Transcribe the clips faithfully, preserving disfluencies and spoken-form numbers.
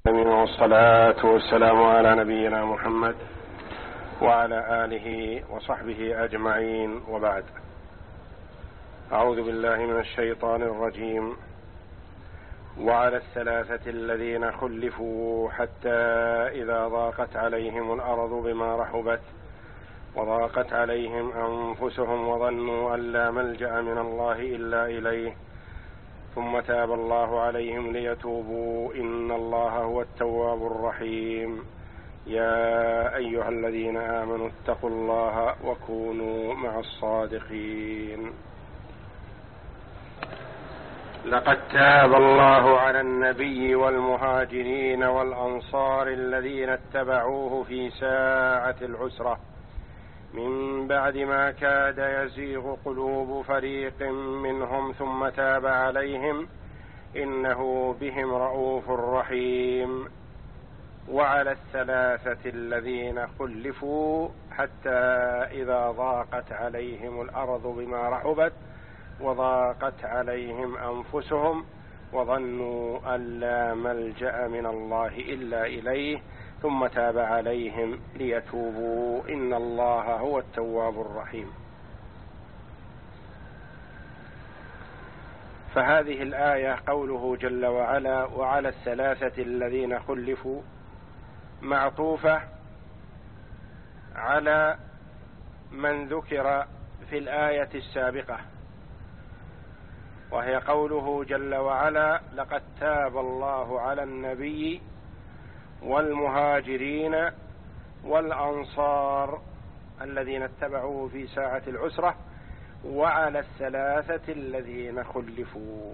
والصلاة والسلام على نبينا محمد وعلى آله وصحبه أجمعين، وبعد. أعوذ بالله من الشيطان الرجيم. وعلى الثلاثة الذين خلفوا حتى إذا ضاقت عليهم الأرض بما رحبت وضاقت عليهم أنفسهم وظنوا أن لا ملجأ من الله إلا إليه ثم تاب الله عليهم ليتوبوا إن الله هو التواب الرحيم. يا أيها الذين آمنوا اتقوا الله وكونوا مع الصادقين. لقد تاب الله على النبي والمهاجرين والأنصار الذين اتبعوه في ساعة العسرة من بعد ما كاد يزيغ قلوب فريق منهم ثم تاب عليهم إنه بهم رءوف رحيم. وعلى الثلاثة الذين خلفوا حتى إذا ضاقت عليهم الأرض بما رحبت وضاقت عليهم أنفسهم وظنوا أن لا ملجأ من الله إلا إليه ثم تاب عليهم ليتوبوا إن الله هو التواب الرحيم. فهذه الآية قوله جل وعلا وعلى الثلاثة الذين خلفوا معطوفة على من ذكر في الآية السابقة، وهي قوله جل وعلا لقد تاب الله على النبي والمهاجرين والأنصار الذين اتبعوه في ساعة العسرة وعلى الثلاثة الذين خلفوا.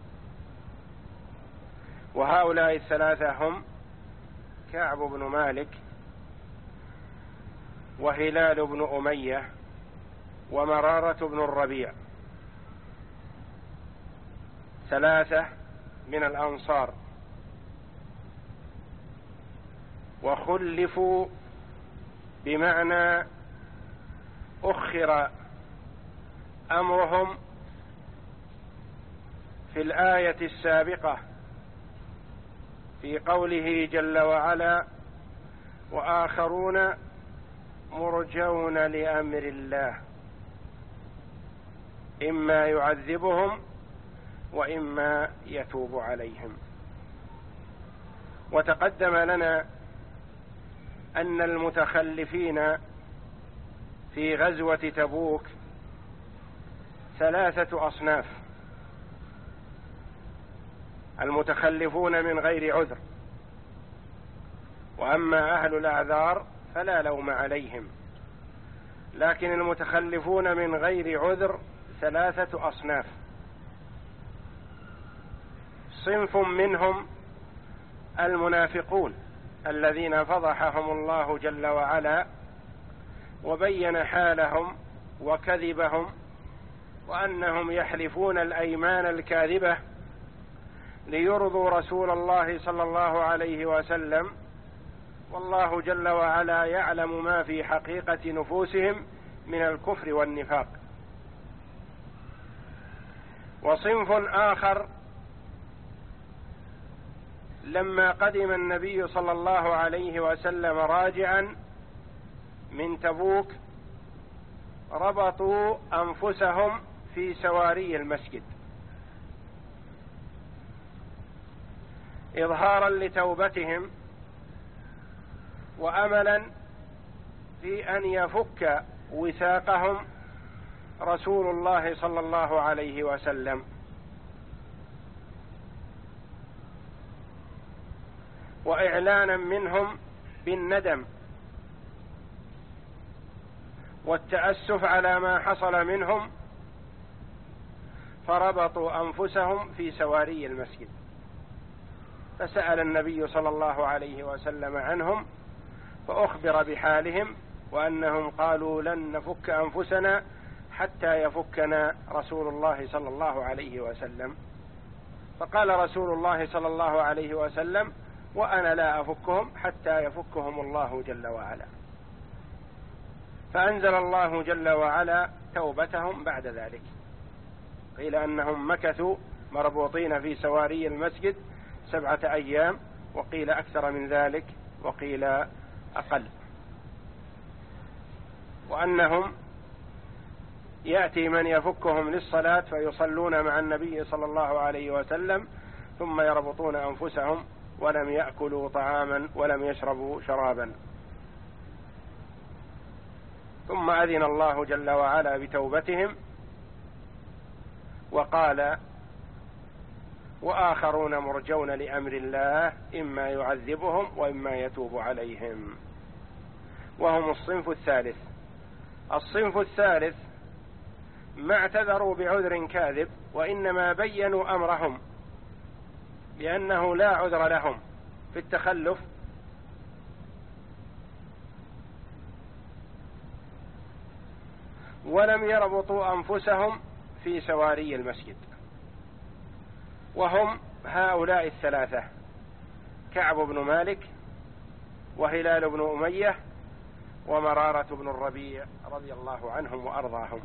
وهؤلاء الثلاثة هم كعب بن مالك وهلال بن أمية ومرارة بن الربيع، ثلاثة من الأنصار، وخلفوا بمعنى أخر أمرهم في الآية السابقة في قوله جل وعلا وآخرون مرجون لأمر الله إما يعذبهم وإما يتوب عليهم. وتقدم لنا أن المتخلفين في غزوة تبوك ثلاثة أصناف: المتخلفون من غير عذر، وأما أهل الأعذار فلا لوم عليهم، لكن المتخلفون من غير عذر ثلاثة أصناف. صنف منهم المنافقون الذين فضحهم الله جل وعلا وبين حالهم وكذبهم وأنهم يحلفون الأيمان الكاذبة ليرضوا رسول الله صلى الله عليه وسلم، والله جل وعلا يعلم ما في حقيقة نفوسهم من الكفر والنفاق. وصنف آخر لما قدم النبي صلى الله عليه وسلم راجعا من تبوك ربطوا أنفسهم في سواري المسجد إظهارا لتوبتهم وأملا في أن يفك وثاقهم رسول الله صلى الله عليه وسلم. وإعلانا منهم بالندم والتأسف على ما حصل منهم، فربطوا أنفسهم في سواري المسجد. فسأل النبي صلى الله عليه وسلم عنهم فأخبر بحالهم وأنهم قالوا لن نفك أنفسنا حتى يفكنا رسول الله صلى الله عليه وسلم. فقال رسول الله صلى الله عليه وسلم وأنا لا أفكهم حتى يفكهم الله جل وعلا. فأنزل الله جل وعلا توبتهم بعد ذلك. قيل أنهم مكثوا مربوطين في سواري المسجد سبعة أيام وقيل أكثر من ذلك وقيل أقل. وأنهم يأتي من يفكهم للصلاة فيصلون مع النبي صلى الله عليه وسلم ثم يربطون أنفسهم ولم يأكلوا طعاما ولم يشربوا شرابا. ثم أذن الله جل وعلا بتوبتهم وقال: وآخرون مرجون لأمر الله إما يعذبهم وإما يتوب عليهم. وهم الصنف الثالث. الصنف الثالث ما اعتذروا بعذر كاذب، وإنما بينوا أمرهم بأنه لا عذر لهم في التخلف، ولم يربطوا أنفسهم في سواري المسجد. وهم هؤلاء الثلاثة: كعب بن مالك، وهلال بن أمية، ومرارة بن الربيع رضي الله عنهم وأرضاهم.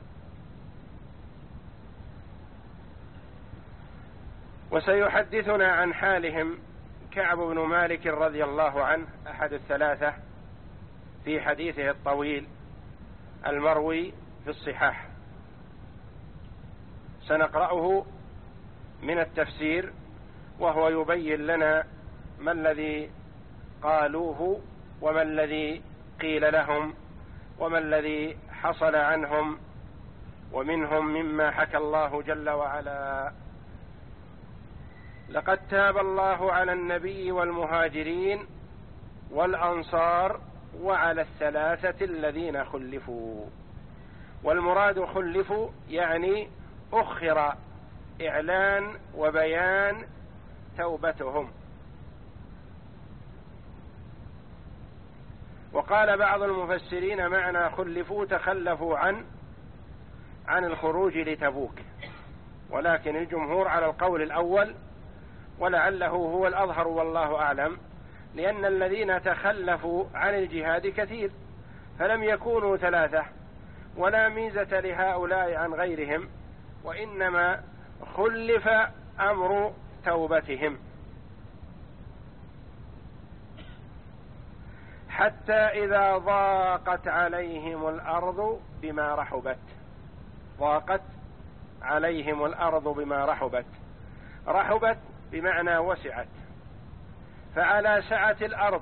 وسيحدثنا عن حالهم كعب بن مالك رضي الله عنه أحد الثلاثة في حديثه الطويل المروي في الصحاح. سنقرأه من التفسير وهو يبين لنا ما الذي قالوه وما الذي قيل لهم وما الذي حصل عنهم ومنهم مما حكى الله جل وعلا: لقد تاب الله على النبي والمهاجرين والأنصار وعلى الثلاثة الذين خلفوا. والمراد خلفوا يعني أخر إعلان وبيان توبتهم. وقال بعض المفسرين معنى خلفوا تخلفوا عن عن الخروج لتبوك، ولكن الجمهور على القول الأول، ولعله هو الأظهر والله أعلم، لأن الذين تخلفوا عن الجهاد كثير، فلم يكونوا ثلاثة، ولا ميزة لهؤلاء عن غيرهم، وإنما خلف أمر توبتهم حتى إذا ضاقت عليهم الأرض بما رحبت. ضاقت عليهم الأرض بما رحبت. رحبت بمعنى وسعت، فعلى سعة الأرض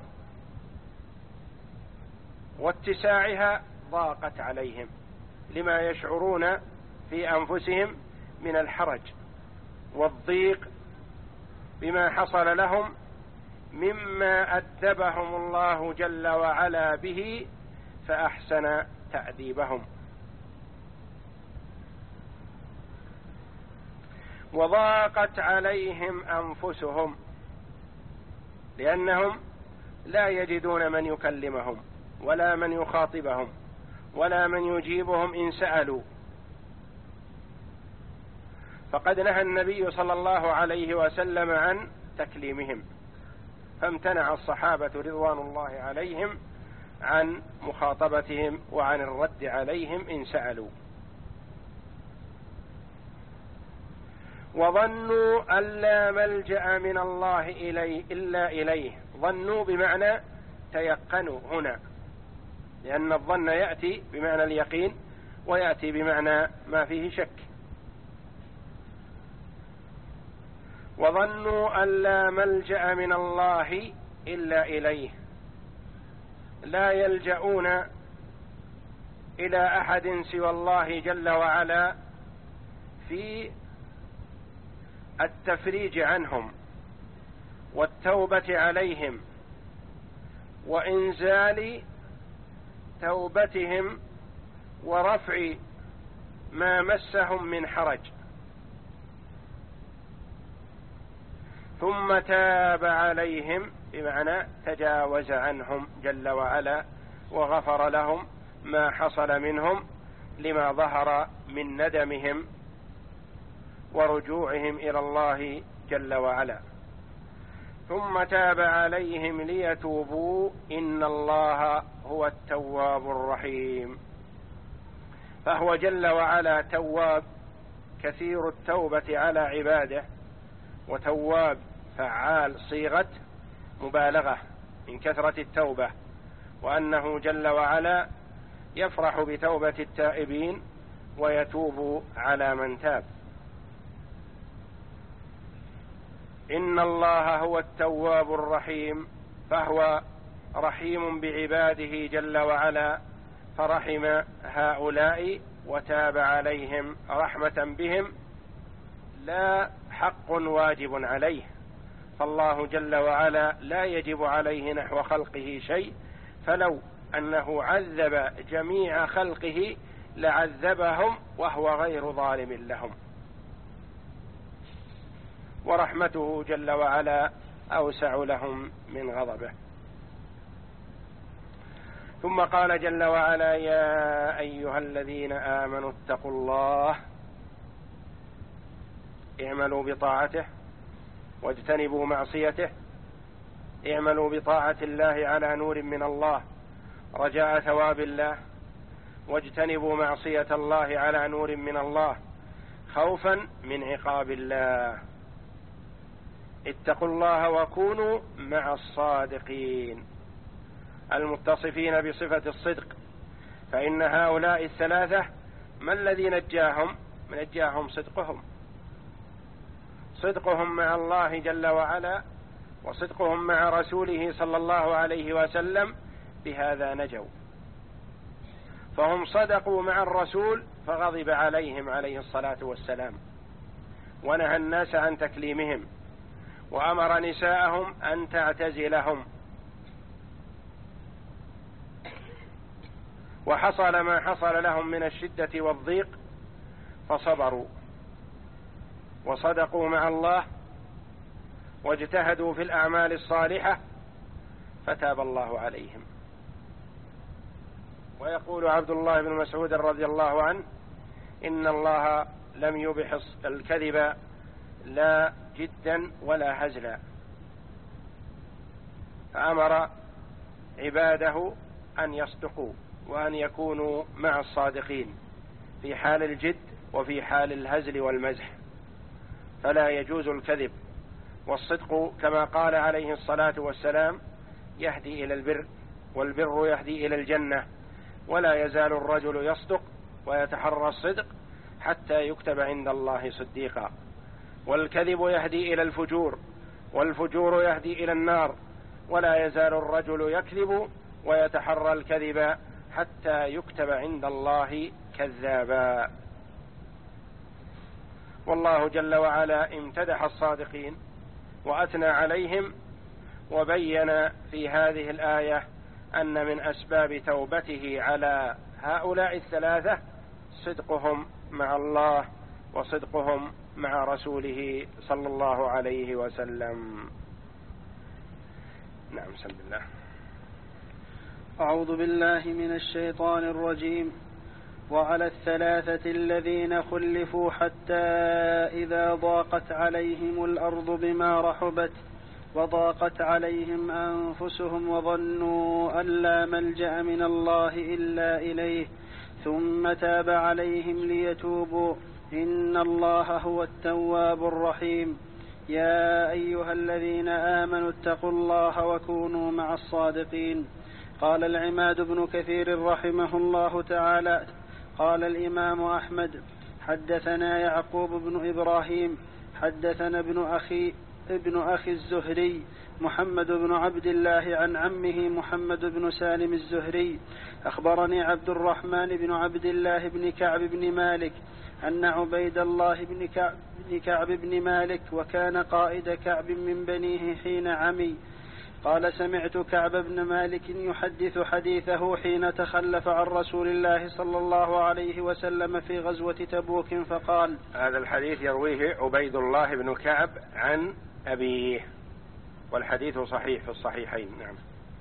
واتساعها ضاقت عليهم لما يشعرون في أنفسهم من الحرج والضيق بما حصل لهم مما أدبهم الله جل وعلا به فأحسن تأديبهم. وضاقت عليهم أنفسهم لأنهم لا يجدون من يكلمهم ولا من يخاطبهم ولا من يجيبهم إن سألوا. فقد نهى النبي صلى الله عليه وسلم عن تكليمهم، فامتنع الصحابة رضوان الله عليهم عن مخاطبتهم وعن الرد عليهم إن سألوا. وظنوا أن لا ملجأ من الله إليه إلا إليه. ظنوا بمعنى تيقنوا هنا، لأن الظن يأتي بمعنى اليقين ويأتي بمعنى ما فيه شك. وظنوا أن لا ملجأ من الله إلا إليه، لا يلجؤون إلى أحد سوى الله جل وعلا في التفريج عنهم والتوبة عليهم وإنزال توبتهم ورفع ما مسهم من حرج. ثم تاب عليهم بمعنى تجاوز عنهم جل وعلا وغفر لهم ما حصل منهم لما ظهر من ندمهم ورجوعهم إلى الله جل وعلا. ثم تاب عليهم ليتوبوا إن الله هو التواب الرحيم. فهو جل وعلا تواب كثير التوبة على عباده، وتواب فعال صيغة مبالغة من كثرة التوبة، وأنه جل وعلا يفرح بتوبة التائبين ويتوب على من تاب. إن الله هو التواب الرحيم، فهو رحيم بعباده جل وعلا، فرحم هؤلاء وتاب عليهم رحمة بهم، لا حق واجب عليه، فالله جل وعلا لا يجب عليه نحو خلقه شيء، فلو أنه عذب جميع خلقه لعذبهم وهو غير ظالم لهم، ورحمته جل وعلا أوسع لهم من غضبه. ثم قال جل وعلا: يا أيها الذين آمنوا اتقوا الله اعملوا بطاعته واجتنبوا معصيته. اعملوا بطاعة الله على نور من الله رجاء ثواب الله، واجتنبوا معصية الله على نور من الله خوفا من عقاب الله. اتقوا الله وكونوا مع الصادقين المتصفين بصفة الصدق، فإن هؤلاء الثلاثة ما الذي نجاهم؟ نجاهم صدقهم، صدقهم مع الله جل وعلا وصدقهم مع رسوله صلى الله عليه وسلم، بهذا نجوا. فهم صدقوا مع الرسول فغضب عليهم عليه الصلاة والسلام، ونهى الناس عن تكليمهم، وأمر نساءهم أن تعتزلهم، وحصل ما حصل لهم من الشدة والضيق فصبروا وصدقوا مع الله واجتهدوا في الأعمال الصالحة فتاب الله عليهم. ويقول عبد الله بن مسعود رضي الله عنه: إن الله لم يبح الكذب لا جدا ولا هزلا، فأمر عباده أن يصدقوا وأن يكونوا مع الصادقين في حال الجد وفي حال الهزل والمزح، فلا يجوز الكذب. والصدق كما قال عليه الصلاة والسلام يهدي إلى البر، والبر يهدي إلى الجنة، ولا يزال الرجل يصدق ويتحرى الصدق حتى يكتب عند الله صديقا. والكذب يهدي إلى الفجور، والفجور يهدي إلى النار، ولا يزال الرجل يكذب ويتحرى الكذب حتى يكتب عند الله كذابا. والله جل وعلا امتدح الصادقين وأثنى عليهم، وبين في هذه الآية أن من أسباب توبته على هؤلاء الثلاثة صدقهم مع الله وصدقهم مع رسوله صلى الله عليه وسلم. نعم، بسم الله. أعوذ بالله من الشيطان الرجيم. وعلى الثلاثة الذين خلفوا حتى إذا ضاقت عليهم الأرض بما رحبت وضاقت عليهم أنفسهم وظنوا أن لا ملجأ من الله إلا إليه ثم تاب عليهم ليتوبوا إن الله هو التواب الرحيم. يا أيها الذين آمنوا اتقوا الله وكونوا مع الصادقين. قال العماد بن كثير رحمه الله تعالى: قال الإمام أحمد: حدثنا يعقوب بن إبراهيم حدثنا ابن أخي ابن أخي الزهري محمد بن عبد الله عن عمه محمد بن سالم الزهري أخبرني عبد الرحمن بن عبد الله بن كعب بن مالك أن عبيد الله بن كعب, بن كعب بن مالك وكان قائد كعب من بنيه حين عمي قال: سمعت كعب بن مالك يحدث حديثه حين تخلف عن رسول الله صلى الله عليه وسلم في غزوة تبوك فقال. هذا الحديث يرويه عبيد الله بن كعب عن أبيه، والحديث صحيح في الصحيحين. نعم.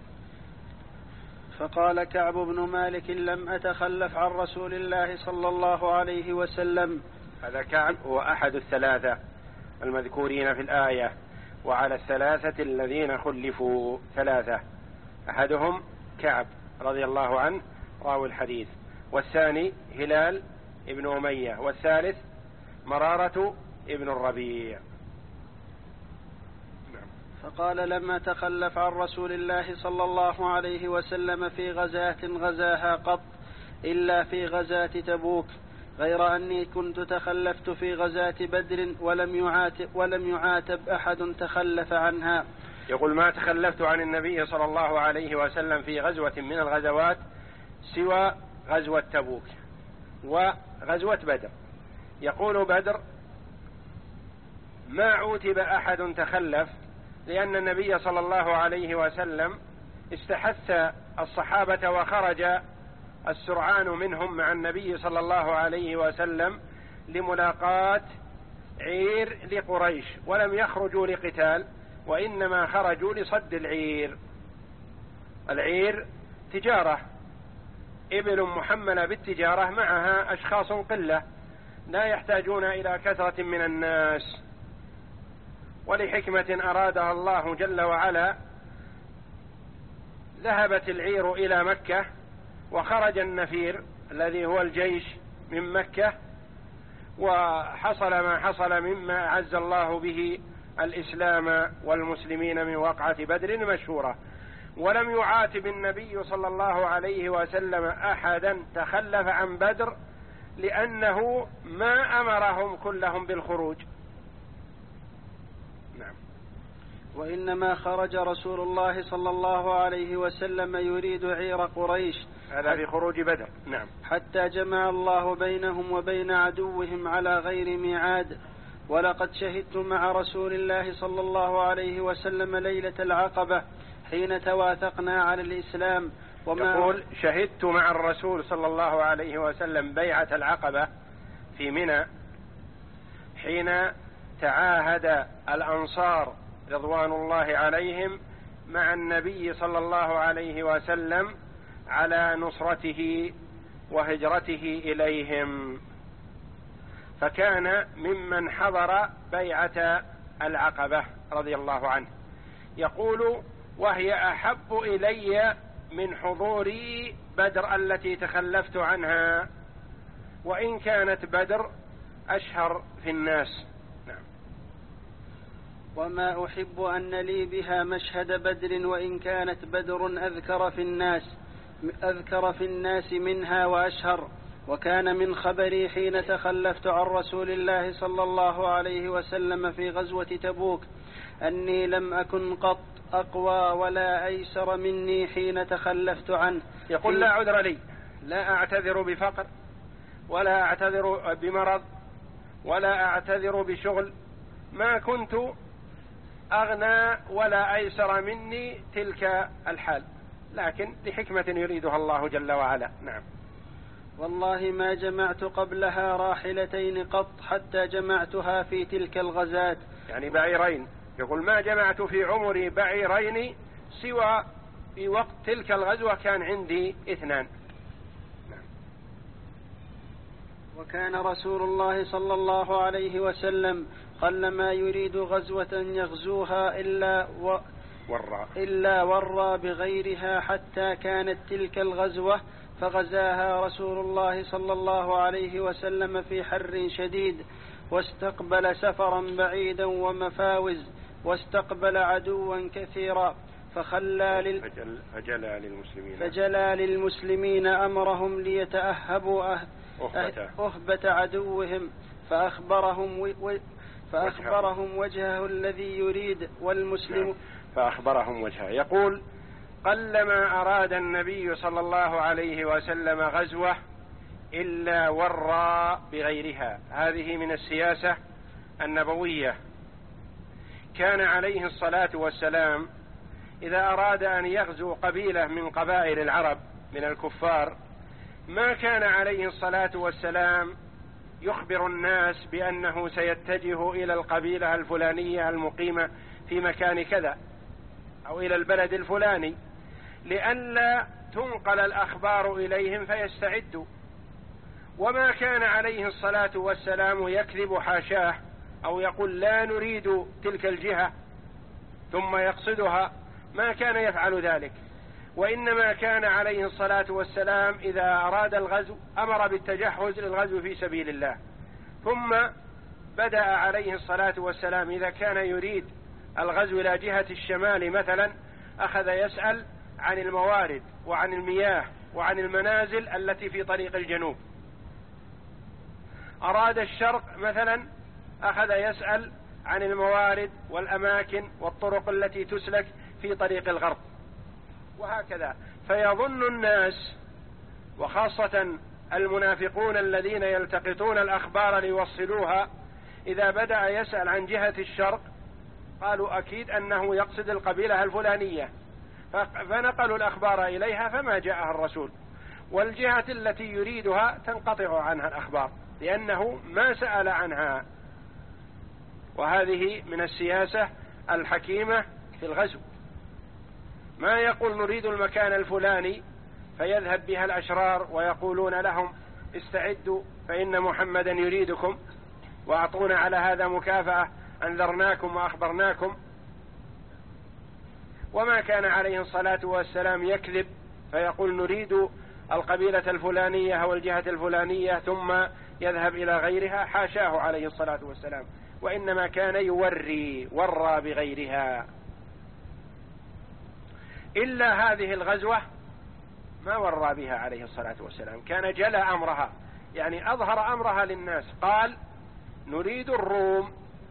فقال كعب بن مالك: لم أتخلف عن رسول الله صلى الله عليه وسلم. هذا كعب هو أحد الثلاثة المذكورين في الآية، وعلى الثلاثة الذين خلفوا ثلاثة، أحدهم كعب رضي الله عنه راوي الحديث، والثاني هلال ابن أمية، والثالث مرارة ابن الربيع. فقال لما تخلف عن رسول الله صلى الله عليه وسلم في غزاة غزاها قط إلا في غزاة تبوك، غير أني كنت تخلفت في غزاة بدر ولم يعاتب, ولم يعاتب أحد تخلف عنها. يقول ما تخلفت عن النبي صلى الله عليه وسلم في غزوة من الغزوات سوى غزوة تبوك وغزوة بدر. يقول بدر ما عوتب أحد تخلف، لأن النبي صلى الله عليه وسلم استحث الصحابة وخرج السرعان منهم مع النبي صلى الله عليه وسلم لملاقاة عير لقريش، ولم يخرجوا لقتال وإنما خرجوا لصد العير. العير تجارة، إبل محملة بالتجارة معها أشخاص قلة لا يحتاجون إلى كثرة من الناس، ولحكمة أرادها الله جل وعلا ذهبت العير إلى مكة وخرج النفير الذي هو الجيش من مكة، وحصل ما حصل مما أعز الله به الإسلام والمسلمين من وقعة بدر المشهورة. ولم يعاتب النبي صلى الله عليه وسلم أحدا تخلف عن بدر، لأنه ما أمرهم كلهم بالخروج. نعم. وإنما خرج رسول الله صلى الله عليه وسلم يريد عير قريش، هذا في خروج بدر. نعم. حتى جمع الله بينهم وبين عدوهم على غير ميعاد. ولقد شهدت مع رسول الله صلى الله عليه وسلم ليلة العقبة حين تواثقنا على الإسلام. وما يقول شهدت مع الرسول صلى الله عليه وسلم بيعة العقبة في منى حين تعاهد الأنصار رضوان الله عليهم مع النبي صلى الله عليه وسلم على نصرته وهجرته إليهم، فكان ممن حضر بيعة العقبة رضي الله عنه. يقول وهي أحب إلي من حضوري بدر التي تخلفت عنها، وإن كانت بدر أشهر في الناس. نعم. وما أحب أن لي بها مشهد بدر، وإن كانت بدر أذكر في الناس أذكر في الناس منها وأشهر. وكان من خبري حين تخلفت عن رسول الله صلى الله عليه وسلم في غزوة تبوك أني لم أكن قط أقوى ولا أيسر مني حين تخلفت عنه. يقول لا عذر لي، لا أعتذر بفقر ولا أعتذر بمرض ولا أعتذر بشغل، ما كنت أغنى ولا أيسر مني تلك الحال، لكن لحكمة يريدها الله جل وعلا. نعم. والله ما جمعت قبلها راحلتين قط حتى جمعتها في تلك الغزاة، يعني بعيرين. يقول ما جمعت في عمري بعيرين سوى في وقت تلك الغزوة كان عندي اثنان. نعم. وكان رسول الله صلى الله عليه وسلم قلما يريد غزوة يغزوها إلا و ورى. إلا ورى بغيرها، حتى كانت تلك الغزوة فغزاها رسول الله صلى الله عليه وسلم في حر شديد، واستقبل سفرا بعيدا ومفاوز، واستقبل عدوا كثيرا، فخلى لل... فجل... فجلى للمسلمين فجلى للمسلمين أمرهم ليتأهبوا أه... أهبة. أهبة عدوهم، فأخبرهم و... فأخبرهم وجهه الذي يريد والمسلم. فأخبرهم وجهه. يقول قلما أراد النبي صلى الله عليه وسلم غزوة إلا ورى بغيرها. هذه من السياسة النبوية. كان عليه الصلاة والسلام إذا أراد أن يغزو قبيلة من قبائل العرب من الكفار ما كان عليه الصلاة والسلام يخبر الناس بأنه سيتجه إلى القبيلة الفلانية المقيمة في مكان كذا أو إلى البلد الفلاني، لئلا تنقل الأخبار إليهم فيستعدوا. وما كان عليه الصلاة والسلام يكذب حاشاه أو يقول لا نريد تلك الجهة ثم يقصدها، ما كان يفعل ذلك. وإنما كان عليه الصلاة والسلام إذا أراد الغزو أمر بالتجهز للغزو في سبيل الله، ثم بدأ عليه الصلاة والسلام إذا كان يريد الغزو إلى جهة الشمال مثلا أخذ يسأل عن الموارد وعن المياه وعن المنازل التي في طريق الجنوب. أراد الشرق مثلا أخذ يسأل عن الموارد والأماكن والطرق التي تسلك في طريق الغرب، وهكذا. فيظن الناس وخاصة المنافقون الذين يلتقطون الأخبار ليوصلوها إذا بدأ يسأل عن جهة الشرق قالوا أكيد أنه يقصد القبيلة الفلانية، فنقلوا الأخبار إليها فما جاءها الرسول، والجهة التي يريدها تنقطع عنها الأخبار لأنه ما سأل عنها. وهذه من السياسة الحكيمة في الغزو، ما يقول نريد المكان الفلاني فيذهب بها الأشرار ويقولون لهم استعدوا فإن محمدا يريدكم وأعطونا على هذا مكافأة، أنذرناكم وأخبرناكم. وما كان عليه الصلاة والسلام يكذب فيقول نريد القبيلة الفلانية أو الجهة الفلانية ثم يذهب إلى غيرها، حاشاه عليه الصلاة والسلام، وإنما كان يوري ورى بغيرها. إلا هذه الغزوة ما ورى بها عليه الصلاة والسلام، كان جلى أمرها، يعني أظهر أمرها للناس، قال نريد الروم.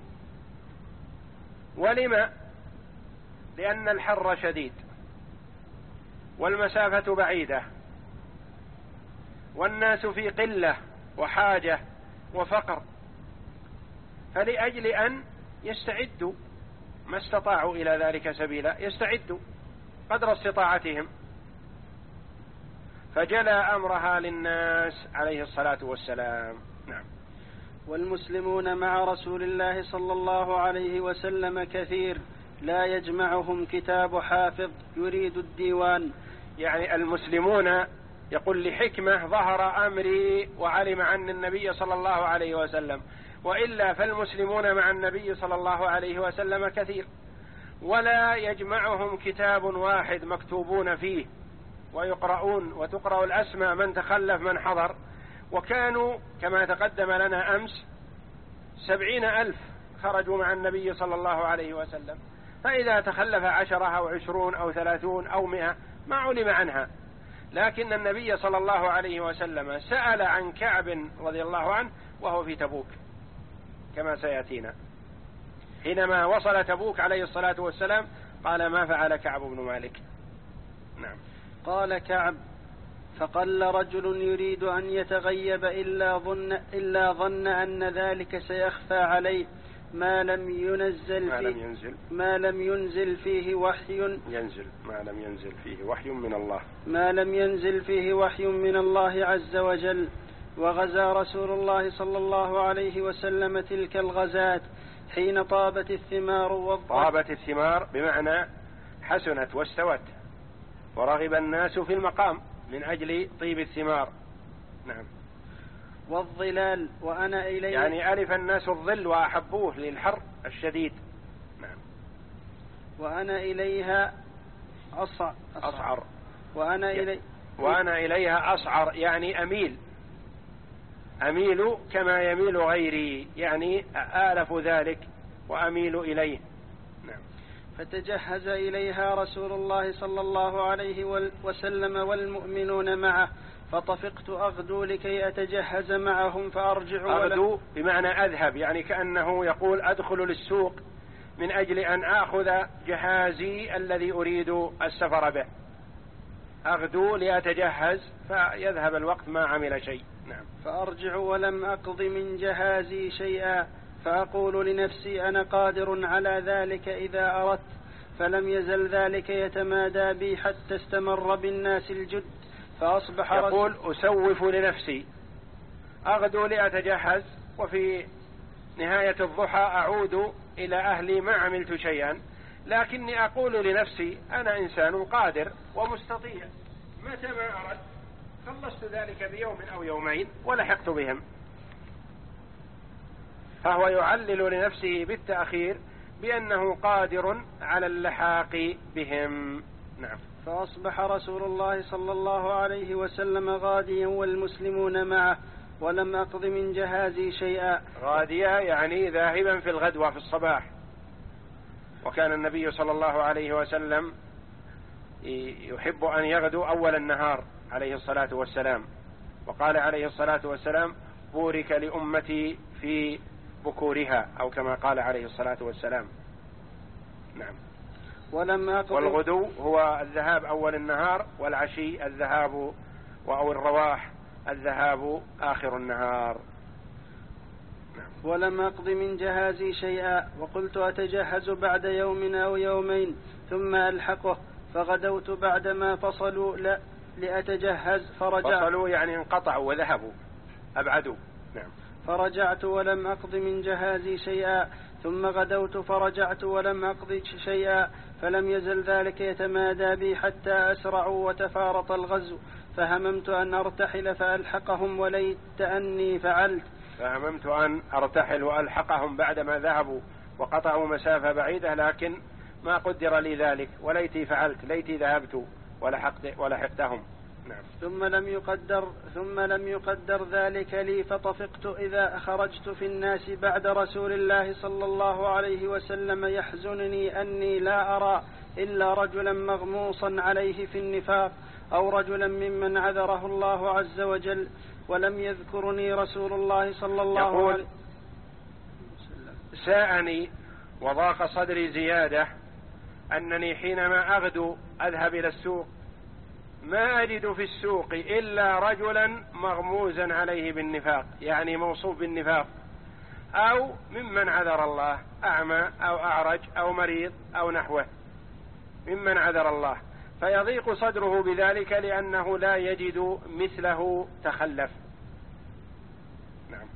ولما؟ لأن الحر شديد والمسافة بعيدة والناس في قلة وحاجة وفقر، فلأجل أن يستعدوا ما استطاعوا إلى ذلك سبيلا يستعدوا قدر استطاعتهم، فجلى أمرها للناس عليه الصلاة والسلام. نعم. والمسلمون مع رسول الله صلى الله عليه وسلم كثير لا يجمعهم كتاب حافظ يريد الديوان. يعني المسلمون يقول لحكمة ظهر أمري وعلم عن النبي صلى الله عليه وسلم، وإلا فالمسلمون مع النبي صلى الله عليه وسلم كثير ولا يجمعهم كتاب واحد مكتوبون فيه ويقرؤون وتقرأ الأسماء من تخلف من حضر، وكانوا كما تقدم لنا أمس سبعين ألف خرجوا مع النبي صلى الله عليه وسلم، فإذا تخلف عشرة أو عشرون أو ثلاثون أو مئة ما علم عنها. لكن النبي صلى الله عليه وسلم سأل عن كعب رضي الله عنه وهو في تبوك كما سيأتينا، حينما وصل تبوك عليه الصلاة والسلام قال ما فعل كعب بن مالك. نعم. قال كعب فقل رجل يريد أن يتغيب إلا ظن, إلا ظن أن ذلك سيخفى عليه ما لم ينزل ما فيه لم ينزل ما لم ينزل فيه وحي ينزل ما لم ينزل فيه وحي من الله ما لم ينزل فيه وحي من الله عز وجل. وغزا رسول الله صلى الله عليه وسلم تلك الغزاة حين طابت الثمار والضحى. طابت الثمار بمعنى حسنت واستوت ورغب الناس في المقام من أجل طيب الثمار. نعم. والظلال وأنا إليه يعني ألف الناس الظل وأحبوه للحر الشديد. نعم. وأنا إليها أصعر, أصعر. وأنا إلي وأنا إليها أصعر يعني أميل أميل كما يميل غيري، يعني آلف ذلك وأميل إليه. نعم. فتجهز إليها رسول الله صلى الله عليه وسلم والمؤمنون معه، فطفقت أغدو لكي أتجهز معهم فأرجع. أغدو بمعنى أذهب، يعني كأنه يقول أدخل للسوق من أجل أن آخذ جهازي الذي أريد السفر به، أغدو لأتجهز فيذهب الوقت ما عمل شيء. نعم. فأرجع ولم أقض من جهازي شيئا، فأقول لنفسي أنا قادر على ذلك إذا أردت، فلم يزل ذلك يتمادى بي حتى استمر بالناس الجد، فأصبح يقول أسوف لنفسي، أغدو لأتجهز وفي نهاية الضحى أعود إلى أهلي ما عملت شيئا، لكني أقول لنفسي أنا إنسان قادر ومستطيع، متى ما أردت خلصت ذلك بيوم أو يومين ولحقت بهم. فهو يعلل لنفسه بالتأخير بأنه قادر على اللحاق بهم. نعم. فأصبح رسول الله صلى الله عليه وسلم غاديا والمسلمون معه، ولم أقض من جهازي شيئا. غاديا يعني ذاهبا في الغدوة في الصباح، وكان النبي صلى الله عليه وسلم يحب أن يغدو أول النهار عليه الصلاة والسلام، وقال عليه الصلاة والسلام: بورك لأمتي في بكورها، أو كما قال عليه الصلاة والسلام. نعم. والغدو هو الذهاب أول النهار، والعشي الذهاب أو الرواح الذهاب آخر النهار. نعم. ولم أقض من جهازي شيئا، وقلت أتجهز بعد يوم أو يومين ثم ألحقه، فغدوت بعدما فصلوا لا لأتجهز فرجعت. فصلوا يعني انقطعوا وذهبوا، أبعدوا. نعم. فرجعت ولم أقض من جهازي شيئا، ثم غدوت فرجعت ولم أقض شيئا، فلم يزل ذلك يتمادى بي حتى أسرعوا وتفارط الغزو، فهممت أن أرتحل فألحقهم وليت أني فعلت. فهممت أن أرتحل وألحقهم بعدما ذهبوا وقطعوا مسافة بعيدة، لكن ما قدر لي ذلك، وليتي فعلت، ليتي ذهبت ولحقت ولحقتهم. نعم. ثم لم يقدر ثم لم يقدر ذلك لي، فطفقت إذا خرجت في الناس بعد رسول الله صلى الله عليه وسلم يحزنني أني لا أرى إلا رجلا مغموصا عليه في النفاق، أو رجلا ممن عذره الله عز وجل، ولم يذكرني رسول الله صلى الله عليه وسلم. ساءني وضاق صدري زيادة أنني حينما أغدو أذهب إلى السوق ما أجد في السوق إلا رجلا مغموزا عليه بالنفاق، يعني موصوف بالنفاق، أو ممن عذر الله، أعمى أو أعرج أو مريض أو نحوه ممن عذر الله، فيضيق صدره بذلك لأنه لا يجد مثله تخلف. نعم.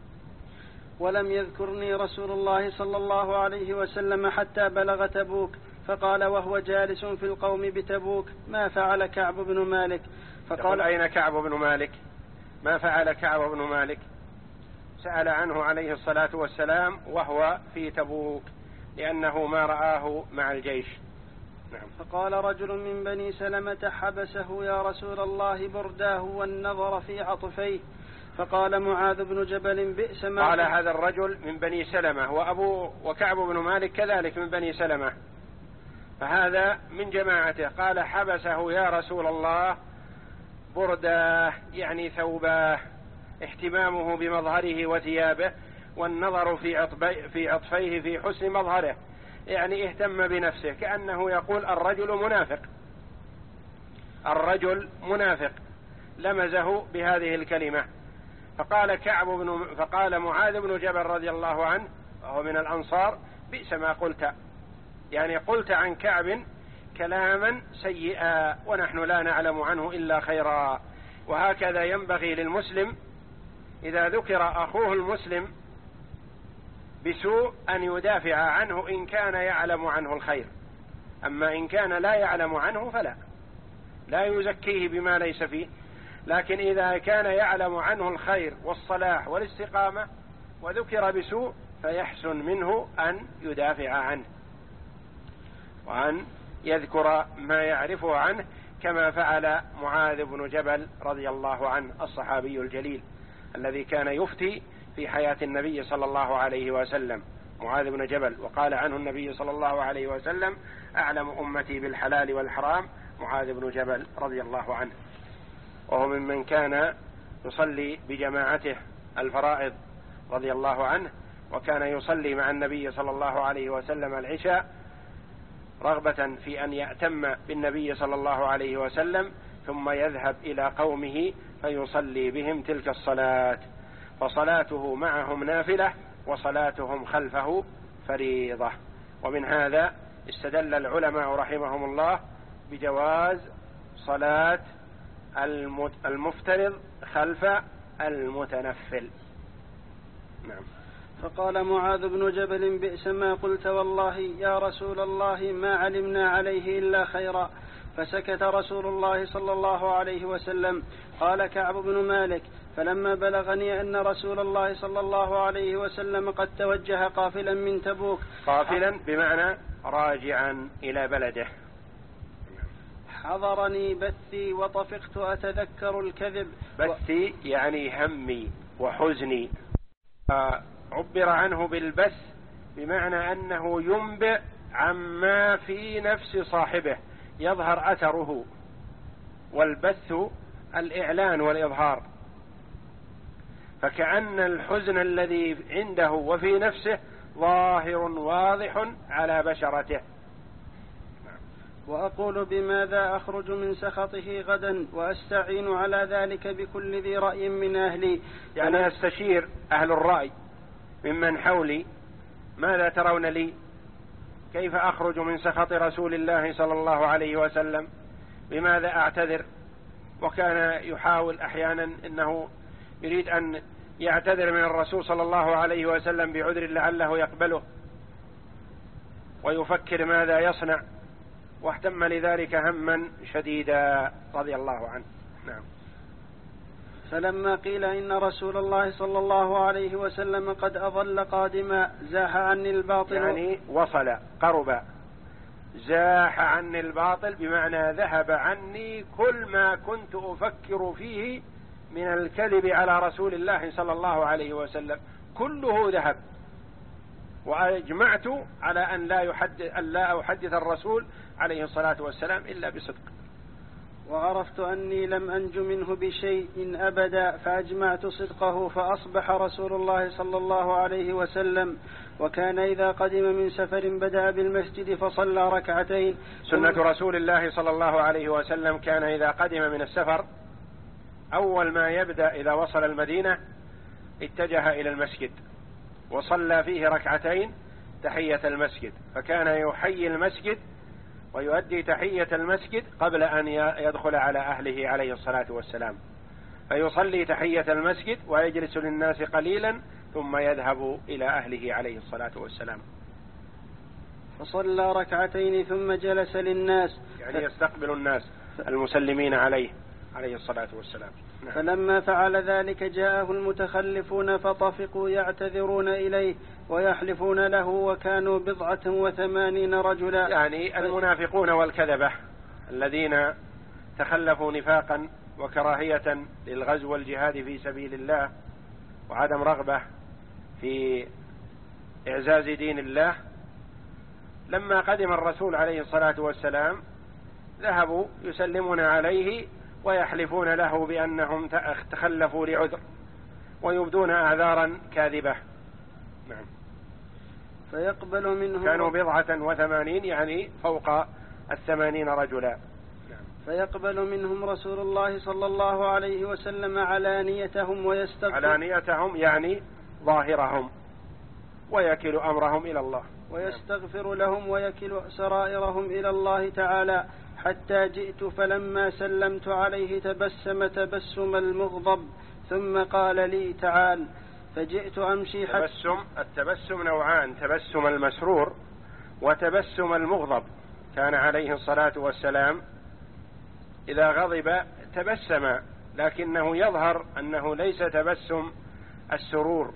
ولم يذكرني رسول الله صلى الله عليه وسلم حتى بلغ تبوك، فقال وهو جالس في القوم بتبوك: ما فعل كعب بن مالك؟ فقال: أين كعب بن مالك؟ ما فعل كعب بن مالك؟ سأل عنه عليه الصلاة والسلام وهو في تبوك، لأنه ما رآه مع الجيش. نعم. فقال رجل من بني سلمة: حبسه يا رسول الله برداه والنظر في عطفيه. فقال معاذ بن جبل: بئس ما قال هذا الرجل من بني سلمة، وأبو وكعب بن مالك كذلك من بني سلمة، فهذا من جماعته. قال: حبسه يا رسول الله برداه، يعني ثوباه، اهتمامه بمظهره وثيابه، والنظر في في عطفيه في حسن مظهره، يعني اهتم بنفسه، كأنه يقول الرجل منافق، الرجل منافق، لمزه بهذه الكلمة. فقال كعب بن فقال معاذ بن جبل رضي الله عنه وهو من الأنصار: بئس ما قلت، يعني قلت عن كعب كلاما سيئا ونحن لا نعلم عنه إلا خيرا. وهكذا ينبغي للمسلم إذا ذكر أخوه المسلم بسوء أن يدافع عنه إن كان يعلم عنه الخير، أما إن كان لا يعلم عنه فلا لا يزكيه بما ليس فيه، لكن إذا كان يعلم عنه الخير والصلاح والاستقامة وذكر بسوء فيحسن منه أن يدافع عنه وأن يذكر ما يعرفه عنه، كما فعل معاذ بن جبل رضي الله عنه الصحابي الجليل الذي كان يفتي في حياة النبي صلى الله عليه وسلم، معاذ بن جبل، وقال عنه النبي صلى الله عليه وسلم: أعلم أمتي بالحلال والحرام معاذ بن جبل رضي الله عنه، وهو ممن كان يصلي بجماعته الفرائض رضي الله عنه، وكان يصلي مع النبي صلى الله عليه وسلم العشاء رغبة في أن يأتم بالنبي صلى الله عليه وسلم، ثم يذهب إلى قومه فيصلي بهم تلك الصلاة، فصلاته معهم نافلة وصلاتهم خلفه فريضة. ومن هذا استدل العلماء رحمهم الله بجواز صلاة المفترض خلف المتنفل. نعم. فقال معاذ بن جبل: بئس ما قلت والله يا رسول الله ما علمنا عليه إلا خيرا. فسكت رسول الله صلى الله عليه وسلم. قال كعب بن مالك: فلما بلغني أن رسول الله صلى الله عليه وسلم قد توجه قافلا من تبوك. قافلا بمعنى راجعا إلى بلده. حضرني بثي وطفقت أتذكر الكذب. بثي يعني همي وحزني. عبر عنه بالبث بمعنى أنه ينبئ عما في نفس صاحبه، يظهر أثره، والبث الإعلان والإظهار، فكأن الحزن الذي عنده وفي نفسه ظاهر واضح على بشرته. وأقول بماذا أخرج من سخطه غدا وأستعين على ذلك بكل ذي رأي من أهلي، يعني أستشير أهل الرأي ممن حولي، ماذا ترون لي؟ كيف أخرج من سخط رسول الله صلى الله عليه وسلم؟ بماذا أعتذر؟ وكان يحاول أحيانا أنه يريد أن يعتذر من الرسول صلى الله عليه وسلم بعذر لعله يقبله، ويفكر ماذا يصنع، واهتم لذلك هما شديدا رضي الله عنه. نعم. فلما قيل إن رسول الله صلى الله عليه وسلم قد أضل قادما زاح عني الباطل، يعني وصل قرب، زاح عني الباطل بمعنى ذهب عني كل ما كنت أفكر فيه من الكذب على رسول الله صلى الله عليه وسلم، كله ذهب، وأجمعت على أن لا يحدث أن لا أحدث الرسول عليه الصلاة والسلام إلا بصدق. وعرفت أني لم أنج منه بشيء أبدا، فأجمعت صدقه، فأصبح رسول الله صلى الله عليه وسلم وكان إذا قدم من سفر بدأ بالمسجد فصلى ركعتين. سنة رسول الله صلى الله عليه وسلم كان إذا قدم من السفر أول ما يبدأ إذا وصل المدينة اتجه إلى المسجد وصلى فيه ركعتين تحية المسجد، فكان يحيي المسجد ويؤدي تحية المسجد قبل أن يدخل على أهله عليه الصلاة والسلام، فيصلي تحية المسجد ويجلس للناس قليلا ثم يذهب إلى أهله عليه الصلاة والسلام. فصلى ركعتين ثم جلس للناس، يعني يستقبل الناس المسلمين عليه عليه الصلاة والسلام. نعم. فلما فعل ذلك جاءه المتخلفون فطفقوا يعتذرون إليه ويحلفون له، وكانوا بضعة وثمانين رجلا، يعني المنافقون والكذبة الذين تخلفوا نفاقا وكراهية للغزو والجهاد في سبيل الله وعدم رغبة في إعزاز دين الله. لما قدم الرسول عليه الصلاة والسلام ذهبوا يسلمون عليه ويحلفون له بأنهم تخلفوا لعذر ويبدون أعذارا كاذبة. نعم. فيقبل منهم، كانوا بضعة وثمانين يعني فوق الثمانين رجلا. نعم. فيقبل منهم رسول الله صلى الله عليه وسلم علانيتهم ويستغفر علانيتهم يعني ظاهرهم، ويكل أمرهم إلى الله، ويستغفر لهم ويكل سرائرهم إلى الله تعالى، حتى جئت فلما سلمت عليه تبسم تبسم المغضب ثم قال لي تعال، فجئت أمشي حتى تبسم التبسم نوعان، تبسم المسرور وتبسم المغضب. كان عليه الصلاة والسلام إذا غضب تبسم، لكنه يظهر أنه ليس تبسم السرور،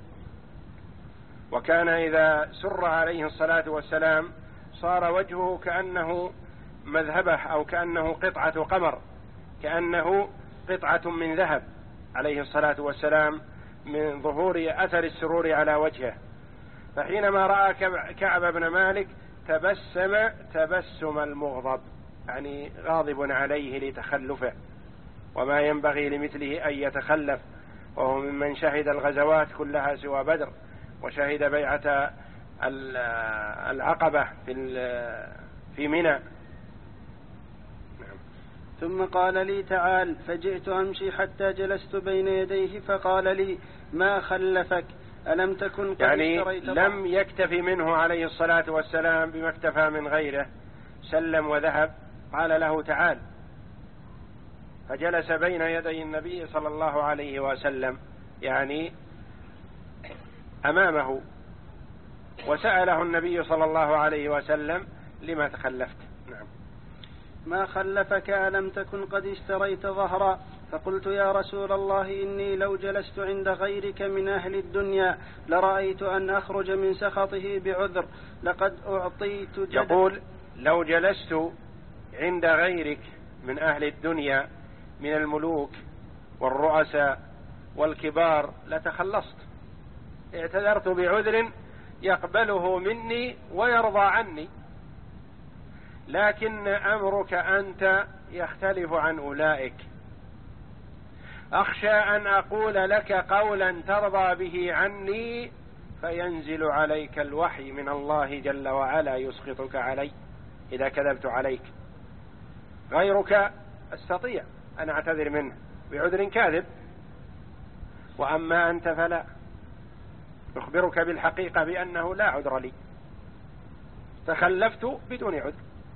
وكان إذا سر عليه الصلاة والسلام صار وجهه كأنه مذهبه أو كأنه قطعة قمر، كأنه قطعة من ذهب عليه الصلاة والسلام من ظهور أثر السرور على وجهه. فحينما رأى كعب بن مالك تبسم تبسم المغضب، يعني غاضب عليه لتخلفه، وما ينبغي لمثله أن يتخلف، وهو ممن شهد الغزوات كلها سوى بدر، وشهد بيعة العقبة في منى. ثم قال لي تعال، فجئت أمشي حتى جلست بين يديه فقال لي ما خلفك ألم تكن قد يعني اشتريت لم يكتفي منه عليه الصلاة والسلام بما اكتفى من غيره، سلم وذهب، قال له تعال، فجلس بين يدي النبي صلى الله عليه وسلم يعني أمامه، وسأله النبي صلى الله عليه وسلم لما تخلفت. نعم. ما خلفك ألم تكن قد اشتريت ظهرا؟ فقلت يا رسول الله إني لو جلست عند غيرك من أهل الدنيا لرأيت أن أخرج من سخطه بعذر، لقد أعطيت جد. يقول لو جلست عند غيرك من أهل الدنيا من الملوك والرؤساء والكبار لتخلصت، اعتذرت بعذر يقبله مني ويرضى عني، لكن أمرك أنت يختلف عن أولئك. أخشى أن أقول لك قولا ترضى به عني فينزل عليك الوحي من الله جل وعلا يسخطك علي إذا كذبت عليك. غيرك أستطيع أن أعتذر منه بعذر كاذب، وأما أنت فلا. أخبرك بالحقيقة بأنه لا عذر لي، تخلفت بدون عذر.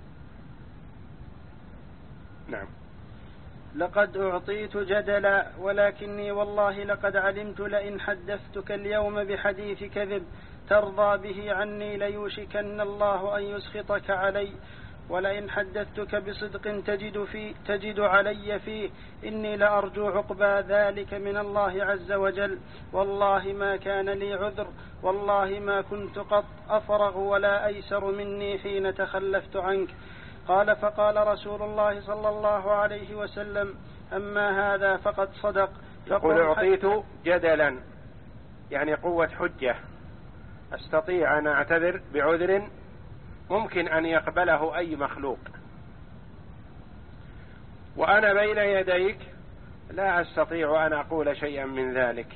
نعم. لقد أعطيت جدلا ولكني والله لقد علمت لئن حدثتك اليوم بحديث كذب ترضى به عني ليوشكن الله أن يسخطك علي، ولئن حدثتك بصدق تجد, في تجد علي فيه إني لأرجو عقبى ذلك من الله عز وجل. والله ما كان لي عذر، والله ما كنت قط أفرغ ولا أيسر مني حين تخلفت عنك. قال فقال رسول الله صلى الله عليه وسلم أما هذا فقد صدق. يقول أعطيت جدلا يعني قوة حجة، أستطيع أن أعتذر بعذر ممكن أن يقبله أي مخلوق، وأنا بين يديك لا أستطيع أن أقول شيئا من ذلك.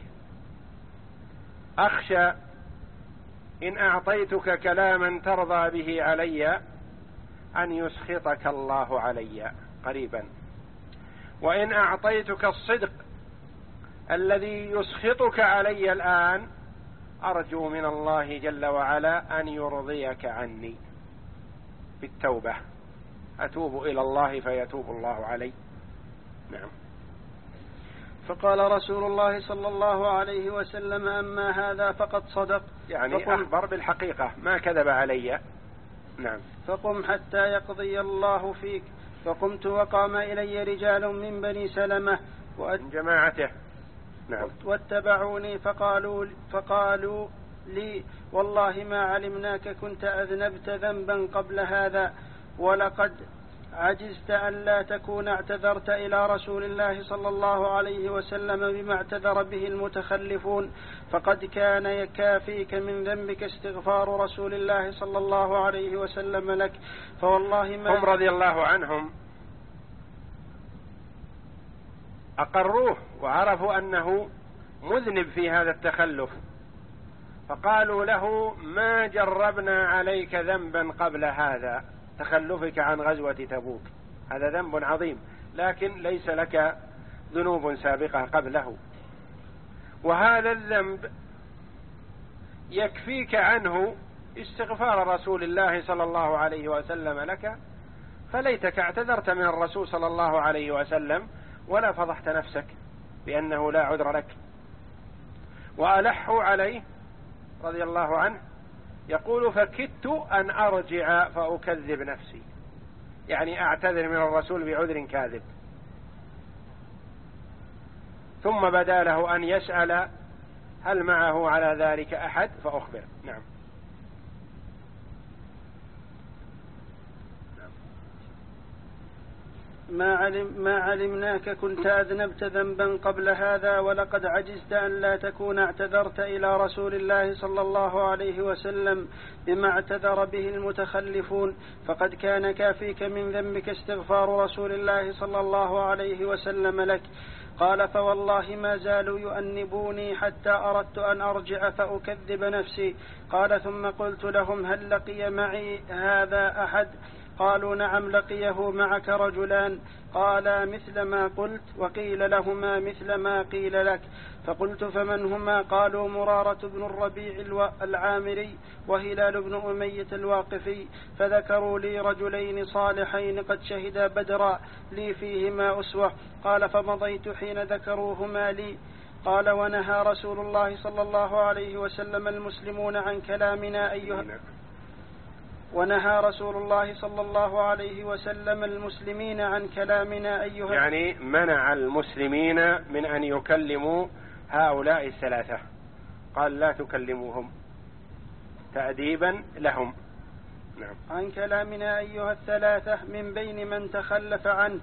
أخشى إن أعطيتك كلاما ترضى به علي أن يسخطك الله علي قريبا، وإن أعطيتك الصدق الذي يسخطك علي الآن أرجو من الله جل وعلا أن يرضيك عني بالتوبة، أتوب إلى الله فيتوب الله علي. نعم. فقال رسول الله صلى الله عليه وسلم أما هذا فقد صدق، يعني أخبر بالحقيقة ما كذب علي. نعم. فقم حتى يقضي الله فيك. فقمت وقام إلي رجال من بني سلمة من جماعته. نعم. واتبعوني فقالوا, فقالوا لي والله ما علمناك كنت أذنبت ذنبا قبل هذا، ولقد عجزت أن لا تكون اعتذرت إلى رسول الله صلى الله عليه وسلم بما اعتذر به المتخلفون، فقد كان يكافيك من ذنبك استغفار رسول الله صلى الله عليه وسلم لك. فوالله ما هم رضي الله عنهم أقروه وعرفوا أنه مذنب في هذا التخلف، فقالوا له ما جربنا عليك ذنبا قبل هذا، تخلفك عن غزوة تبوك هذا ذنب عظيم، لكن ليس لك ذنوب سابقة قبله، وهذا الذنب يكفيك عنه استغفار رسول الله صلى الله عليه وسلم لك، فليتك اعتذرت من الرسول صلى الله عليه وسلم ولا فضحت نفسك بأنه لا عذر لك. وألحوا عليه رضي الله عنه يقول فكدت أن أرجع فأكذب نفسي، يعني أعتذر من الرسول بعذر كاذب. ثم بدا له أن يسأل هل معه على ذلك أحد فأخبر. نعم. ما, علم ما علمناك كنت أذنبت ذنبا قبل هذا، ولقد عجزت أن لا تكون اعتذرت إلى رسول الله صلى الله عليه وسلم بما اعتذر به المتخلفون، فقد كان كافيك من ذنبك استغفار رسول الله صلى الله عليه وسلم لك. قال فوالله ما زالوا يؤنبوني حتى أردت أن أرجع فأكذب نفسي. قال ثم قلت لهم هل لقي معي هذا أحد؟ قالوا نعم لقيه معك رجلان. قالا مثل ما قلت؟ وقيل لهما مثل ما قيل لك. فقلت فمن هما؟ قالوا مرارة بن الربيع العامري وهلال بن أمية الواقفي. فذكروا لي رجلين صالحين قد شهدا بدرا لي فيهما أسوة. قال فمضيت حين ذكروهما لي. قال ونهى رسول الله صلى الله عليه وسلم المسلمون عن كلامنا أيها ونهى رسول الله صلى الله عليه وسلم المسلمين عن كلامنا أيها يعني منع المسلمين من أن يكلموا هؤلاء الثلاثة، قال لا تكلموهم تأديبا لهم. نعم. عن كلامنا أيها الثلاثة من بين من تخلف عنه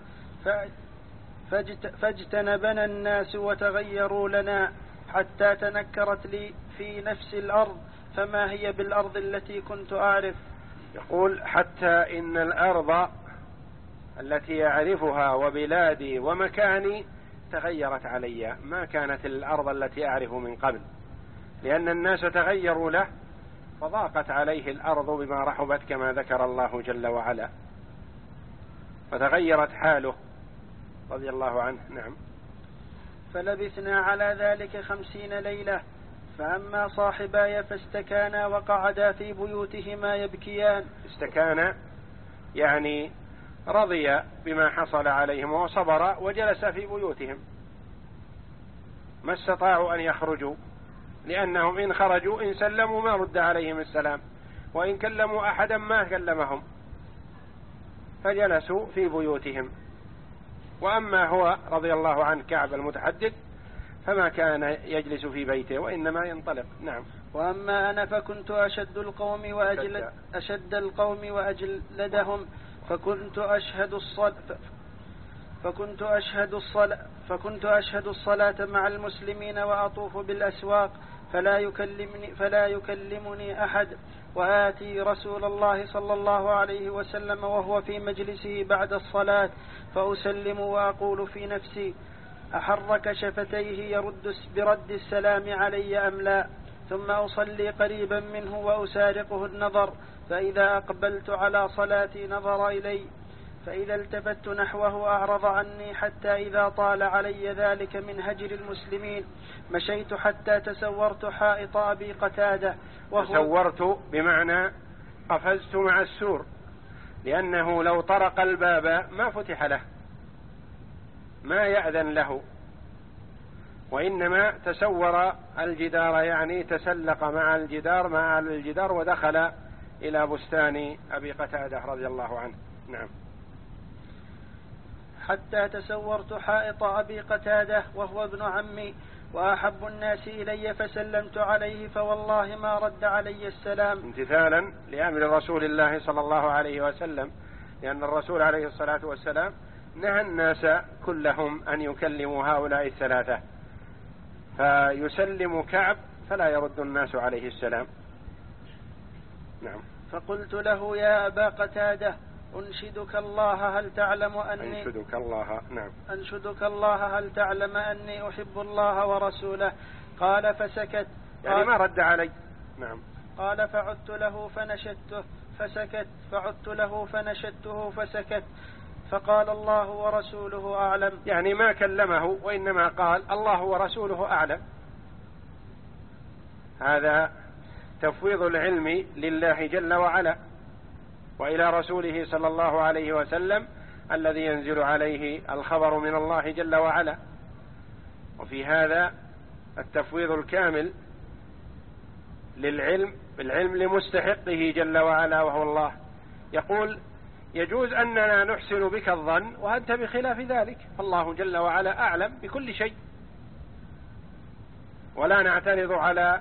فاجتنبنا الناس وتغيروا لنا حتى تنكرت لي في نفس الأرض فما هي بالأرض التي كنت أعرف. يقول حتى إن الأرض التي أعرفها وبلادي ومكاني تغيرت علي، ما كانت الأرض التي أعرف من قبل، لأن الناس تغيروا له فضاقت عليه الأرض بما رحبت كما ذكر الله جل وعلا، فتغيرت حاله رضي الله عنه. نعم. فلبثنا على ذلك خمسين ليلة، فأما صاحباي فاستكانا وقعدا في بيوتهما يبكيان. استكانا يعني رضي بما حصل عليهم وصبر وجلس في بيوتهم، ما استطاعوا أن يخرجوا، لأنهم إن خرجوا إن سلموا ما رد عليهم السلام، وإن كلموا أحدا ما كلمهم، فجلسوا في بيوتهم. وأما هو رضي الله عنه كعب المتحدث فما كان يجلس في بيته وإنما ينطلق. نعم. وأما أنا فكنت أشد القوم وأجل أشد القوم وأجلدهم، فكنت أشهد الصلاة فكنت أشهد الصلاة فكنت أشهد الصلاة مع المسلمين وأطوف بالأسواق، فلا يكلمني فلا يكلمني أحد، وآتي رسول الله صلى الله عليه وسلم وهو في مجلسه بعد الصلاة فأسلم وأقول في نفسي: أحرك شفتيه يرد برد السلام علي أم لا؟ ثم أصلي قريبا منه وأسارقه النظر، فإذا أقبلت على صلاتي نظر إلي، فإذا التفت نحوه أعرض عني، حتى إذا طال علي ذلك من هجر المسلمين مشيت حتى تسورت حائط أبي قتادة. تسورت بمعنى قفزت مع السور، لأنه لو طرق الباب ما فتح له، ما يأذن له، وإنما تسور الجدار، يعني تسلق مع الجدار مع الجدار ودخل إلى بستان أبي قتادة رضي الله عنه. نعم. حتى تسورت حائط أبي قتادة وهو ابن عمي وأحب الناس إلي، فسلمت عليه فوالله ما رد علي السلام، امتثالا لأمر رسول الله صلى الله عليه وسلم، لأن الرسول عليه الصلاة والسلام نهى الناس كلهم أن يكلموا هؤلاء الثلاثة، فيسلم كعب فلا يرد الناس عليه السلام. نعم. فقلت له: يا أبا قتادة، أنشدك الله هل تعلم أني أنشدك الله نعم أنشدك الله هل تعلم أني أحب الله ورسوله؟ قال فسكت. يعني ما رد علي. نعم. قال فعدت له فنشدته فسكت، فعدت له فنشدته فسكت، فقال: الله ورسوله أعلم. يعني ما كلمه، وإنما قال: الله ورسوله أعلم. هذا تفويض العلم لله جل وعلا وإلى رسوله صلى الله عليه وسلم الذي ينزل عليه الخبر من الله جل وعلا. وفي هذا التفويض الكامل للعلم بالعلم لمستحقه جل وعلا وهو الله. يقول: يجوز أننا نحسن بك الظن وأنت بخلاف ذلك، الله جل وعلا أعلم بكل شيء، ولا نعترض على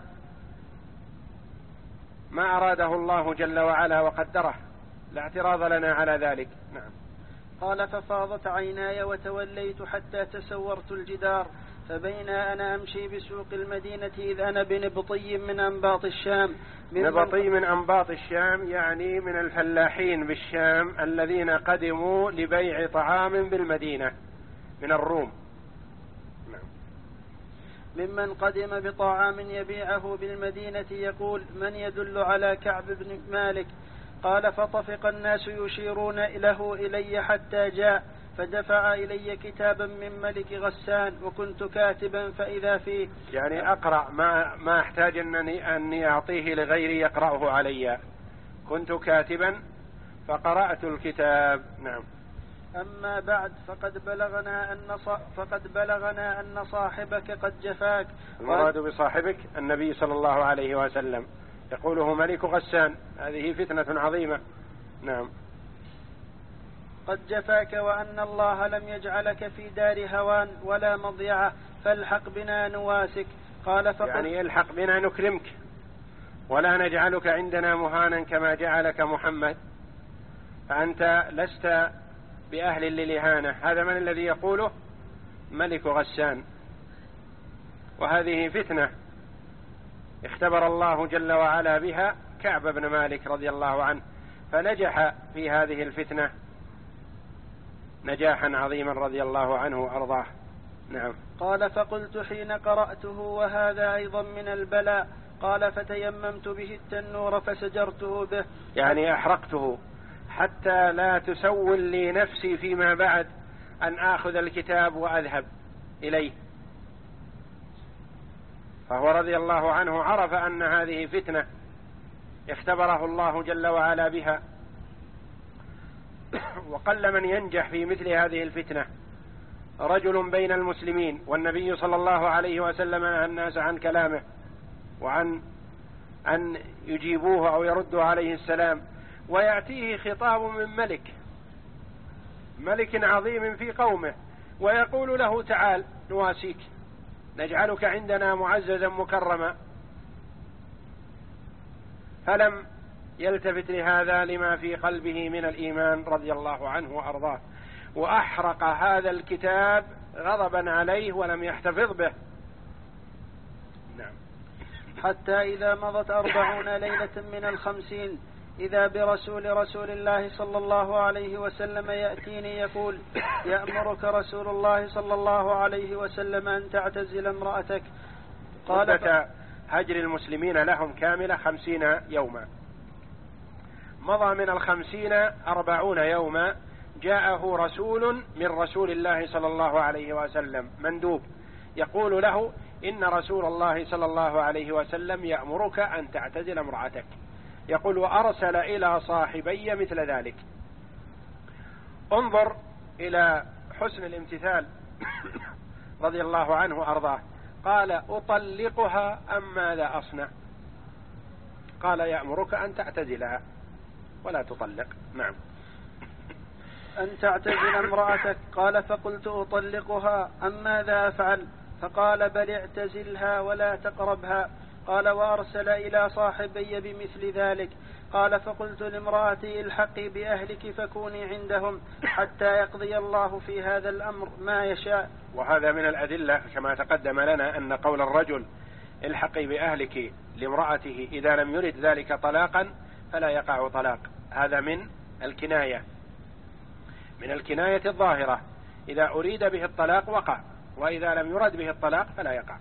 ما أراده الله جل وعلا وقدره، لا اعتراض لنا على ذلك. نعم. قال: ففاضت عيناي وتوليت حتى تسورت الجدار، فبينا أنا أمشي بسوق المدينة إذ أنا بنبطي من أنباط الشام. نبطي من أنباط الشام يعني من الفلاحين بالشام الذين قدموا لبيع طعام بالمدينة من الروم. نعم. ممن قدم بطعام يبيعه بالمدينة، يقول: من يدل على كعب بن مالك؟ قال: فطفق الناس يشيرون له إلي حتى جاء، فدفع إلي كتابا من ملك غسان وكنت كاتبا فإذا فيه. يعني أقرأ ما, ما أحتاج أنني, أني أعطيه لغيري يقرأه علي، كنت كاتبا فقرأت الكتاب. نعم. أما بعد فقد بلغنا أن فقد بلغنا أن صاحبك قد جفاك. المراد بصاحبك النبي صلى الله عليه وسلم، يقوله ملك غسان، هذه فتنة عظيمة. نعم. قد جفاك وأن الله لم يجعلك في دار هوان ولا مضيعة، فالحق بنا نواسك. قال: فقد يعني الحق بنا نكرمك ولا نجعلك عندنا مهانا كما جعلك محمد، فأنت لست بأهل للإهانة. هذا من الذي يقوله؟ ملك غسان. وهذه فتنة اختبر الله جل وعلا بها كعب بن مالك رضي الله عنه، فنجح في هذه الفتنة نجاحا عظيما رضي الله عنه وأرضاه. نعم. قال فقلت حين قرأته وهذا أيضا من البلاء. قال فتيممت به التنور فسجرته به، يعني أحرقته حتى لا تسول لي نفسي فيما بعد أن آخذ الكتاب وأذهب إليه. فهو رضي الله عنه عرف أن هذه فتنة اختبره الله جل وعلا بها، وقل من ينجح في مثل هذه الفتنة. رجل بين المسلمين والنبي صلى الله عليه وسلم نهى الناس عن كلامه وعن أن يجيبوه أو يردوا عليه السلام، ويأتيه خطاب من ملك ملك عظيم في قومه ويقول له تعال نواسيك نجعلك عندنا معززا مكرما. فلم يلتفت لهذا لما في قلبه من الإيمان رضي الله عنه وأرضاه، وأحرق هذا الكتاب غضبا عليه ولم يحتفظ به. نعم. حتى إذا مضت أربعون ليلة من الخمسين إذا برسول رسول الله صلى الله عليه وسلم يأتيني يقول يأمرك رسول الله صلى الله عليه وسلم أن تعتزل امرأتك. قال ف... هجر المسلمين لهم كاملة خمسين يوما، مضى من الخمسين أربعون يوما، جاءه رسول من رسول الله صلى الله عليه وسلم مندوب يقول له إن رسول الله صلى الله عليه وسلم يأمرك أن تعتزل امرأتك. يقول وأرسل إلى صاحبي مثل ذلك. انظر إلى حسن الامتثال رضي الله عنه وأرضاه. قال أطلقها أم ماذا أصنع؟ قال يأمرك أن تعتزلها ولا تطلق. نعم. أن تعتزل امرأتك. قال فقلت أطلقها أم ماذا أفعل؟ فقال بل اعتزلها ولا تقربها. قال وأرسل إلى صاحبي بمثل ذلك. قال فقلت لامرأتي الحقي بأهلك فكوني عندهم حتى يقضي الله في هذا الأمر ما يشاء. وهذا من الأدلة كما تقدم لنا أن قول الرجل الحقي بأهلك لامرأته إذا لم يرد ذلك طلاقا فلا يقع طلاق، هذا من الكناية من الكناية الظاهرة. إذا أريد به الطلاق وقع، وإذا لم يرد به الطلاق فلا يقع.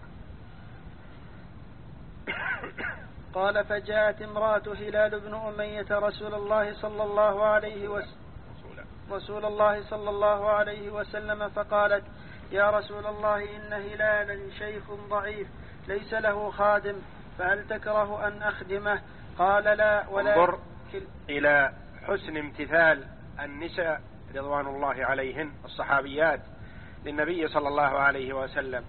قال فجاءت امرأة هلال بن أمية رسول الله صلى الله عليه وسلم رسول الله صلى الله عليه وسلم فقالت يا رسول الله إن هلالا شيخ ضعيف ليس له خادم فهل تكره أن أخدمه؟ قال لا ولا. انظر إلى حسن امتثال النساء رضوان الله عليهن الصحابيات للنبي صلى الله عليه وسلم.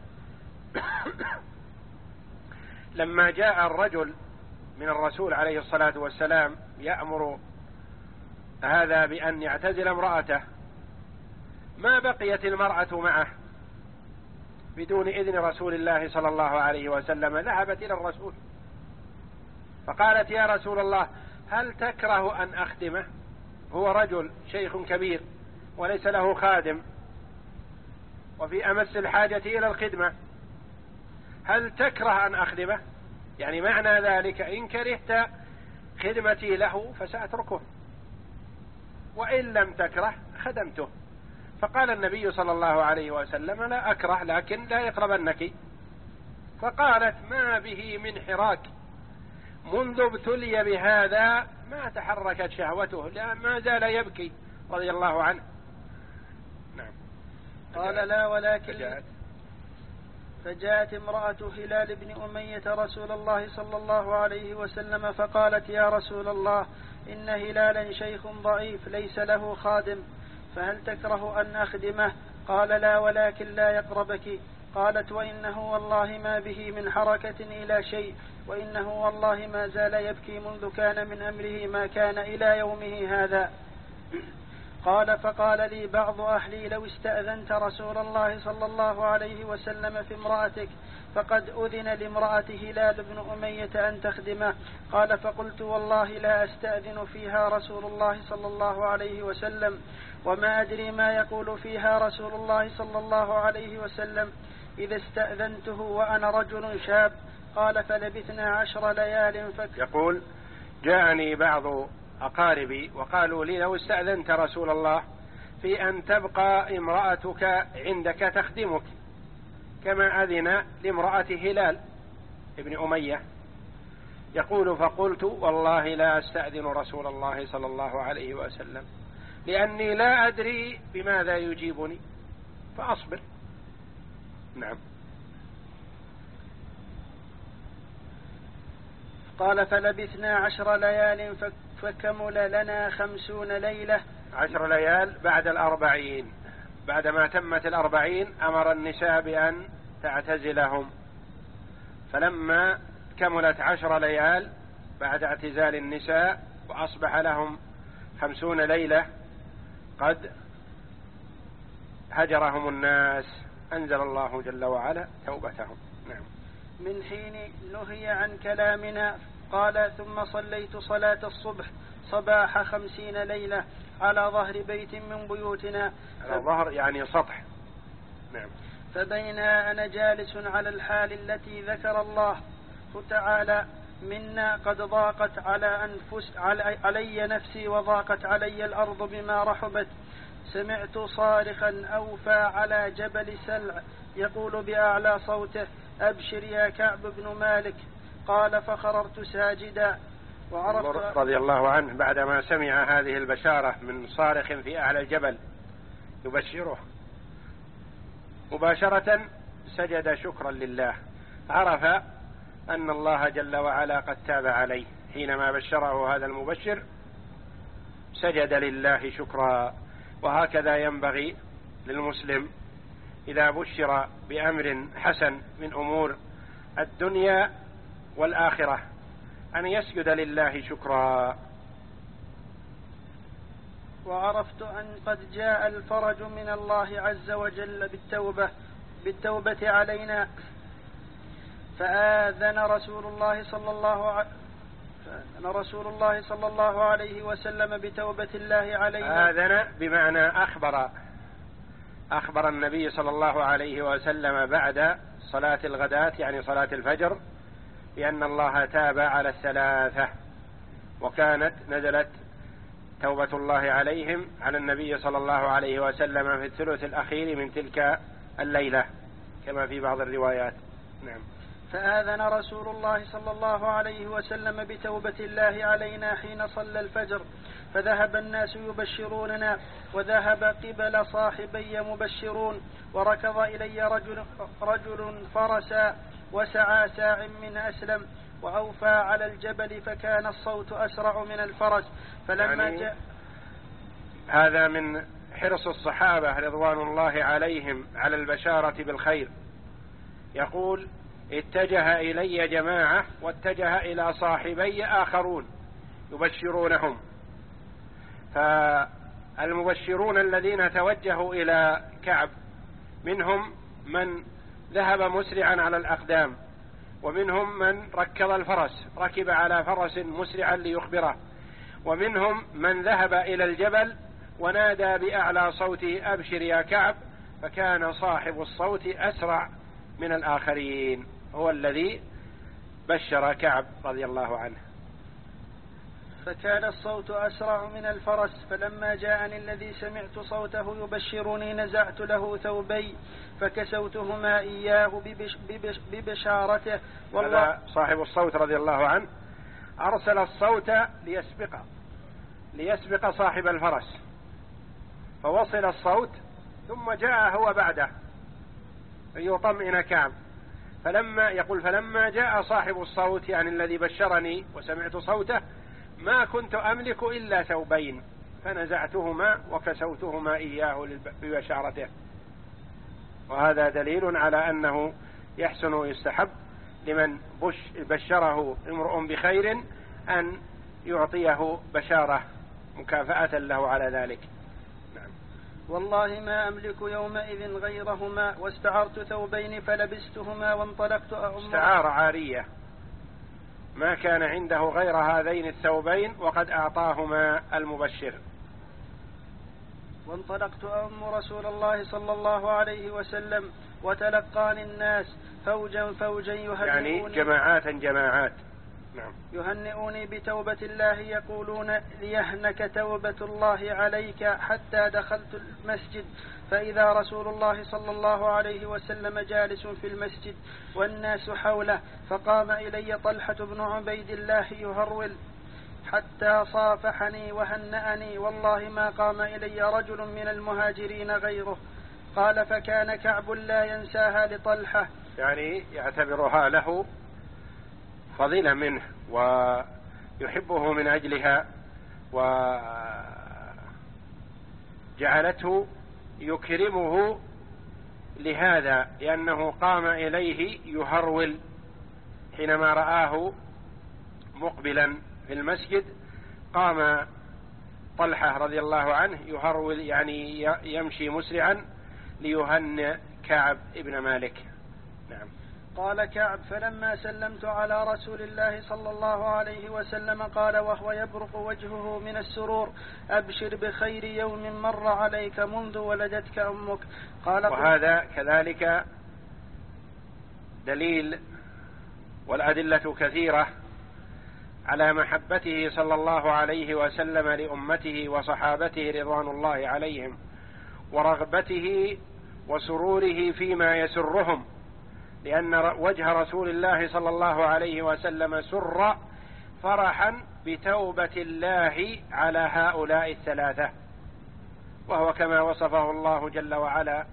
لما جاء الرجل من الرسول عليه الصلاة والسلام يأمر هذا بأن يعتزل امرأته، ما بقيت المرأة معه بدون إذن رسول الله صلى الله عليه وسلم، ذهبت إلى الرسول فقالت يا رسول الله هل تكره أن أخدمه؟ هو رجل شيخ كبير وليس له خادم وفي أمس الحاجة إلى الخدمة، هل تكره أن أخدمه؟ يعني معنى ذلك إن كرهت خدمتي له فسأتركه، وإن لم تكره خدمته. فقال النبي صلى الله عليه وسلم لا أكره لكن لا يقربنك. فقالت ما به من حراك، منذ ابتلي بهذا ما تحركت شهوته، لا ما زال يبكي رضي الله عنه. نعم. قال لا ولكن فجاءت, فجاءت امرأة هلال بن أمية رسول الله صلى الله عليه وسلم فقالت يا رسول الله إن هلالا شيخ ضعيف ليس له خادم فهل تكره أن أخدمه؟ قال لا ولكن لا يقربك. قالت وإنه والله ما به من حركة إلى شيء، وإنه والله ما زال يبكي منذ كان من أمره ما كان إلى يومه هذا. قال فقال لي بعض أهلي لو استأذنت رسول الله صلى الله عليه وسلم في امرأتك فقد أذن لامرأة هلال بن أمية أن تخدمه. قال فقلت والله لا أستأذن فيها رسول الله صلى الله عليه وسلم وما أدري ما يقول فيها رسول الله صلى الله عليه وسلم إذا استأذنته وأنا رجل شاب. قال فلبثنا عشر ليال فك يقول جاءني بعض أقاربي وقالوا لي لو استأذنت رسول الله في أن تبقى امرأتك عندك تخدمك كما أذن لامرأة هلال ابن أمية، يقول فقلت والله لا أستأذن رسول الله صلى الله عليه وسلم لأني لا أدري بماذا يجيبني فأصبر. نعم. قال فلبثنا عشر ليال فكمل لنا خمسون ليلة. عشر ليال بعد الأربعين، بعدما تمت الأربعين أمر النساء بأن تعتزلهم، فلما كملت عشر ليال بعد اعتزال النساء وأصبح لهم خمسون ليلة قد هجرهم الناس أنزل الله جل وعلا توبتهم. نعم. من حين نهي عن كلامنا قال ثم صليت صلاة الصبح صباح خمسين ليلة على ظهر بيت من بيوتنا. على ظهر يعني سطح. نعم. فبينا أنا جالس على الحال التي ذكر الله تعالى منا قد ضاقت على أنفس علي نفسي وضاقت علي الأرض بما رحبت، سمعت صارخا أوفى على جبل سلع يقول بأعلى صوته أبشر يا كعب بن مالك. قال فخررت ساجدا وعرفت رضي الله عنه بعدما سمع هذه البشارة من صارخ في أعلى الجبل يبشره مباشرة سجد شكرا لله، عرف أن الله جل وعلا قد تاب عليه حينما بشره هذا المبشر، سجد لله شكرا. وهكذا ينبغي للمسلم إذا بشر بأمر حسن من أمور الدنيا والآخرة أن يسجد لله شكرا. وعرفت أن قد جاء الفرج من الله عز وجل بالتوبة بالتوبة علينا، فآذن رسول الله صلى الله عليه فآذن رسول الله صلى الله عليه وسلم بتوبة الله علينا. آذن بمعنى أخبر أخبر النبي صلى الله عليه وسلم بعد صلاة الغداة يعني صلاة الفجر بأن الله تاب على الثلاثة، وكانت نزلت توبة الله عليهم على النبي صلى الله عليه وسلم في الثلث الأخير من تلك الليلة كما في بعض الروايات. نعم. فآذن رسول الله صلى الله عليه وسلم بتوبة الله علينا حين صلى الفجر، فذهب الناس يبشروننا وذهب قبل صاحبي مبشرون، وركض إلي رجل, رجل فرسا وسعى ساع من أسلم وأوفى على الجبل فكان الصوت أسرع من الفرس. فلما يعني جاء هذا من حرص الصحابة رضوان الله عليهم على البشارة بالخير. يقول اتجه إلي جماعة واتجه إلى صاحبي آخرون يبشرونهم، فالمبشرون الذين توجهوا إلى كعب منهم من ذهب مسرعا على الأقدام، ومنهم من ركض الفرس ركب على فرس مسرعا ليخبره، ومنهم من ذهب إلى الجبل ونادى بأعلى صوته أبشر يا كعب، فكان صاحب الصوت أسرع من الآخرين هو الذي بشر كعب رضي الله عنه. فكان الصوت أسرع من الفرس. فلما جاءني الذي سمعت صوته يبشرني نزعت له ثوبي فكسوتهما إياه ببش ببش ببشارته. والله صاحب الصوت رضي الله عنه أرسل الصوت ليسبق ليسبق صاحب الفرس، فوصل الصوت ثم جاء هو بعده ليطمئن كعب. فلما يقول فلما جاء صاحب الصوت يعني الذي بشرني وسمعت صوته ما كنت أملك إلا ثوبين فنزعتهما وكسوتهما إياه ببشارته. وهذا دليل على أنه يحسن ويستحب لمن بشره امرؤ بخير أن يعطيه بشارة مكافأة له على ذلك. نعم. والله ما أملك يومئذ غيرهما واستعرت ثوبين فلبستهما وانطلقت أعمر. استعار عارية، ما كان عنده غير هذين الثوبين وقد أعطاهما المبشر. وانطلقت أم رسول الله صلى الله عليه وسلم وتلقاني الناس فوجا فوجا يهدئوني يعني جماعات جماعات نعم. يهنئوني بتوبة الله يقولون ليهنك توبة الله عليك حتى دخلت المسجد فإذا رسول الله صلى الله عليه وسلم جالس في المسجد والناس حوله فقام إلي طلحة بن عبيد الله يهرول حتى صافحني وهنأني والله ما قام إلي رجل من المهاجرين غيره. قال فكان كعب لا ينساها لطلحة، يعني يعتبرها له فضيلة منه ويحبه من أجلها، وجعلته يكرمه لهذا لأنه قام إليه يهرول حينما رآه مقبلا في المسجد. قام طلحة رضي الله عنه يهرول يعني يمشي مسرعا ليهنئ كعب ابن مالك. نعم. قال كعب فلما سلمت على رسول الله صلى الله عليه وسلم قال وهو يبرق وجهه من السرور أبشر بخير يوم مر عليك منذ ولدتك أمك. قال وهذا كذلك دليل والأدلة كثيرة على محبته صلى الله عليه وسلم لأمته وصحابته رضوان الله عليهم ورغبته وسروره فيما يسرهم، لأن وجه رسول الله صلى الله عليه وسلم سر فرحا بتوبة الله على هؤلاء الثلاثة، وهو كما وصفه الله جل وعلا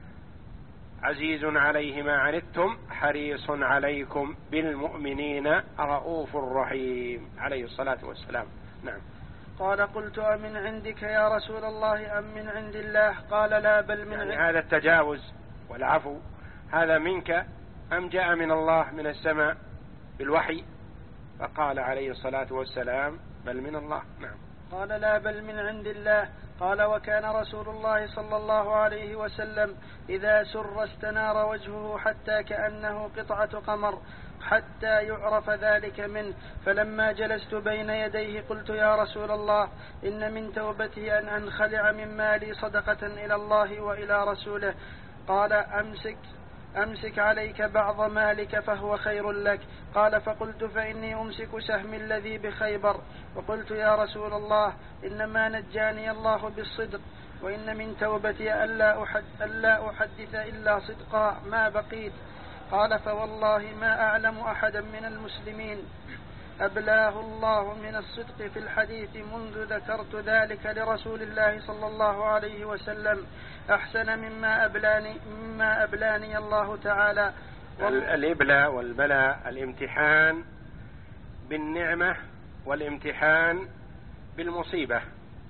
عزيز عليه ما عنتم حريص عليكم بالمؤمنين رؤوف رحيم عليه الصلاة والسلام. نعم. قال قلت أمن عندك يا رسول الله أم من عند الله؟ قال لا بل من يعني عند هذا التجاوز والعفو هذا منك أم جاء من الله من السماء بالوحي؟ فقال عليه الصلاة والسلام بل من الله. نعم. قال لا بل من عند الله. قال وكان رسول الله صلى الله عليه وسلم إذا سر استنار وجهه حتى كأنه قطعة قمر حتى يعرف ذلك منه. فلما جلست بين يديه قلت يا رسول الله إن من توبتي أن أنخلع من مالي صدقة إلى الله وإلى رسوله. قال أمسك أمسك عليك بعض مالك فهو خير لك. قال فقلت فإني أمسك سهم الذي بخيبر. وقلت يا رسول الله إنما نجاني الله بالصدق وإن من توبتي ألا أحد ألا أحدث إلا صدقا ما بقيت. قال فوالله ما أعلم أحدا من المسلمين أبلاه الله من الصدق في الحديث منذ ذكرت ذلك لرسول الله صلى الله عليه وسلم أحسن مما أبلاني, مما أبلاني الله تعالى. الإبلاء والبلاء الامتحان بالنعمة والامتحان بالمصيبة،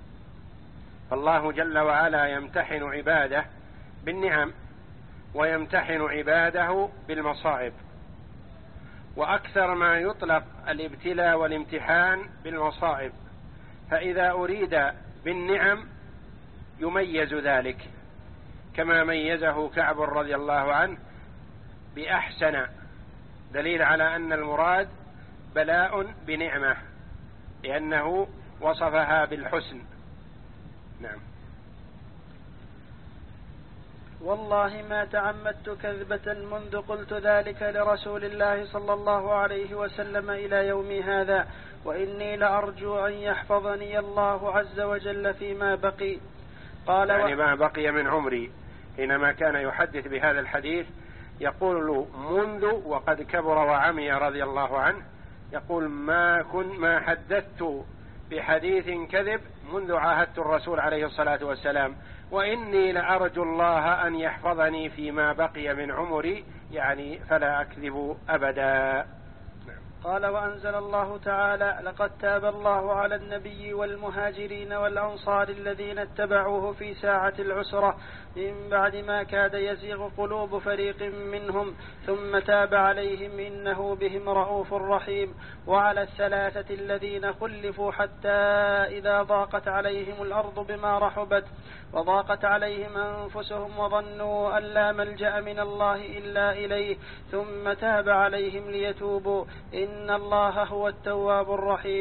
فالله جل وعلا يمتحن عباده بالنعم ويمتحن عباده بالمصائب، وأكثر ما يطلق الابتلاء والامتحان بالمصائب، فإذا أريد بالنعم يميز ذلك كما ميزه كعب رضي الله عنه بأحسن، دليل على أن المراد بلاء بنعمة لأنه وصفها بالحسن. نعم. والله ما تعمدت كذبة منذ قلت ذلك لرسول الله صلى الله عليه وسلم إلى يومي هذا، وإني لأرجو أن يحفظني الله عز وجل فيما بقي. قال يعني ما بقي من عمري، حينما كان يحدث بهذا الحديث يقول منذ وقد كبر وعمي رضي الله عنه، يقول ما كن ما حدثت بحديث كذب منذ عاهدت الرسول عليه الصلاة والسلام، وإني لأرجو الله أن يحفظني فيما بقي من عمري، يعني فلا أكذب أبدا. قال وأنزل الله تعالى لقد تاب الله على النبي والمهاجرين والأنصار الذين اتبعوه في ساعة العسرة من بعد ما كاد يزيغ قلوب فريق منهم ثم تاب عليهم إنه بهم رؤوف رحيم. وعلى الثلاثة الذين خلفوا حتى إذا ضاقت عليهم الأرض بما رحبت وضاقت عليهم أنفسهم وظنوا أن لا ملجأ من الله إلا إليه ثم تاب عليهم ليتوبوا إن الله هو التواب الرحيم.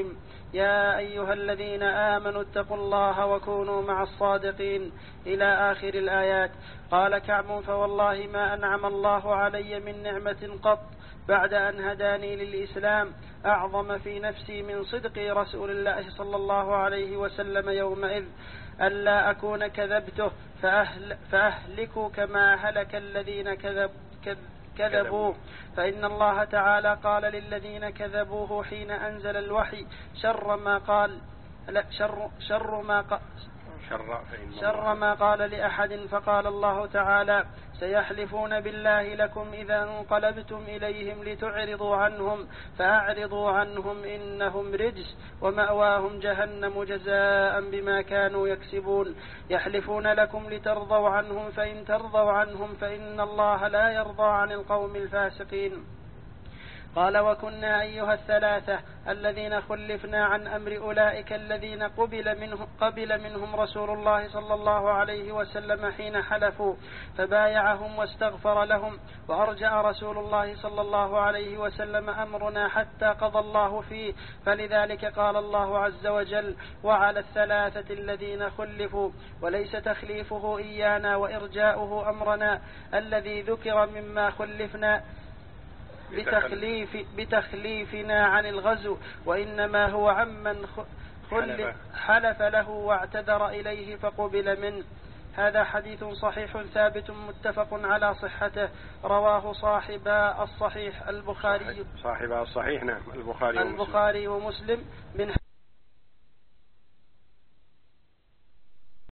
يا أيها الذين آمنوا اتقوا الله وكونوا مع الصادقين إلى آخر الآيات. قال كعب فوالله ما أنعم الله علي من نعمة قط بعد أن هداني للإسلام أعظم في نفسي من صدق رسول الله صلى الله عليه وسلم يومئذ ألا أكون كذبته فأهل فأهلكوا كما هلك الذين كذب كذبوا. فإن الله تعالى قال للذين كذبوه حين أنزل الوحي شر ما قال لا شر, شر ما قال شر, شر ما قال لأحد. فقال الله تعالى سيحلفون بالله لكم إذا انقلبتم إليهم لتعرضوا عنهم فأعرضوا عنهم إنهم رجس ومأواهم جهنم جزاء بما كانوا يكسبون. يحلفون لكم لترضوا عنهم فإن ترضوا عنهم فإن الله لا يرضى عن القوم الفاسقين. قال وكنا أيها الثلاثة الذين خلفنا عن أمر أولئك الذين قبل, منه قبل منهم رسول الله صلى الله عليه وسلم حين حلفوا فبايعهم واستغفر لهم وأرجع رسول الله صلى الله عليه وسلم أمرنا حتى قضى الله فيه. فلذلك قال الله عز وجل وعلى الثلاثة الذين خلفوا وليس تخليفه إيانا وإرجاؤه أمرنا الذي ذكر مما خلفنا بتخليف بتخليفنا عن الغزو وإنما هو عمن خلف حلف له واعتذر إليه فقبل منه. هذا حديث صحيح ثابت متفق على صحته رواه صاحب الصحيح البخاري صاحب الصحيح نعم البخاري البخاري ومسلم من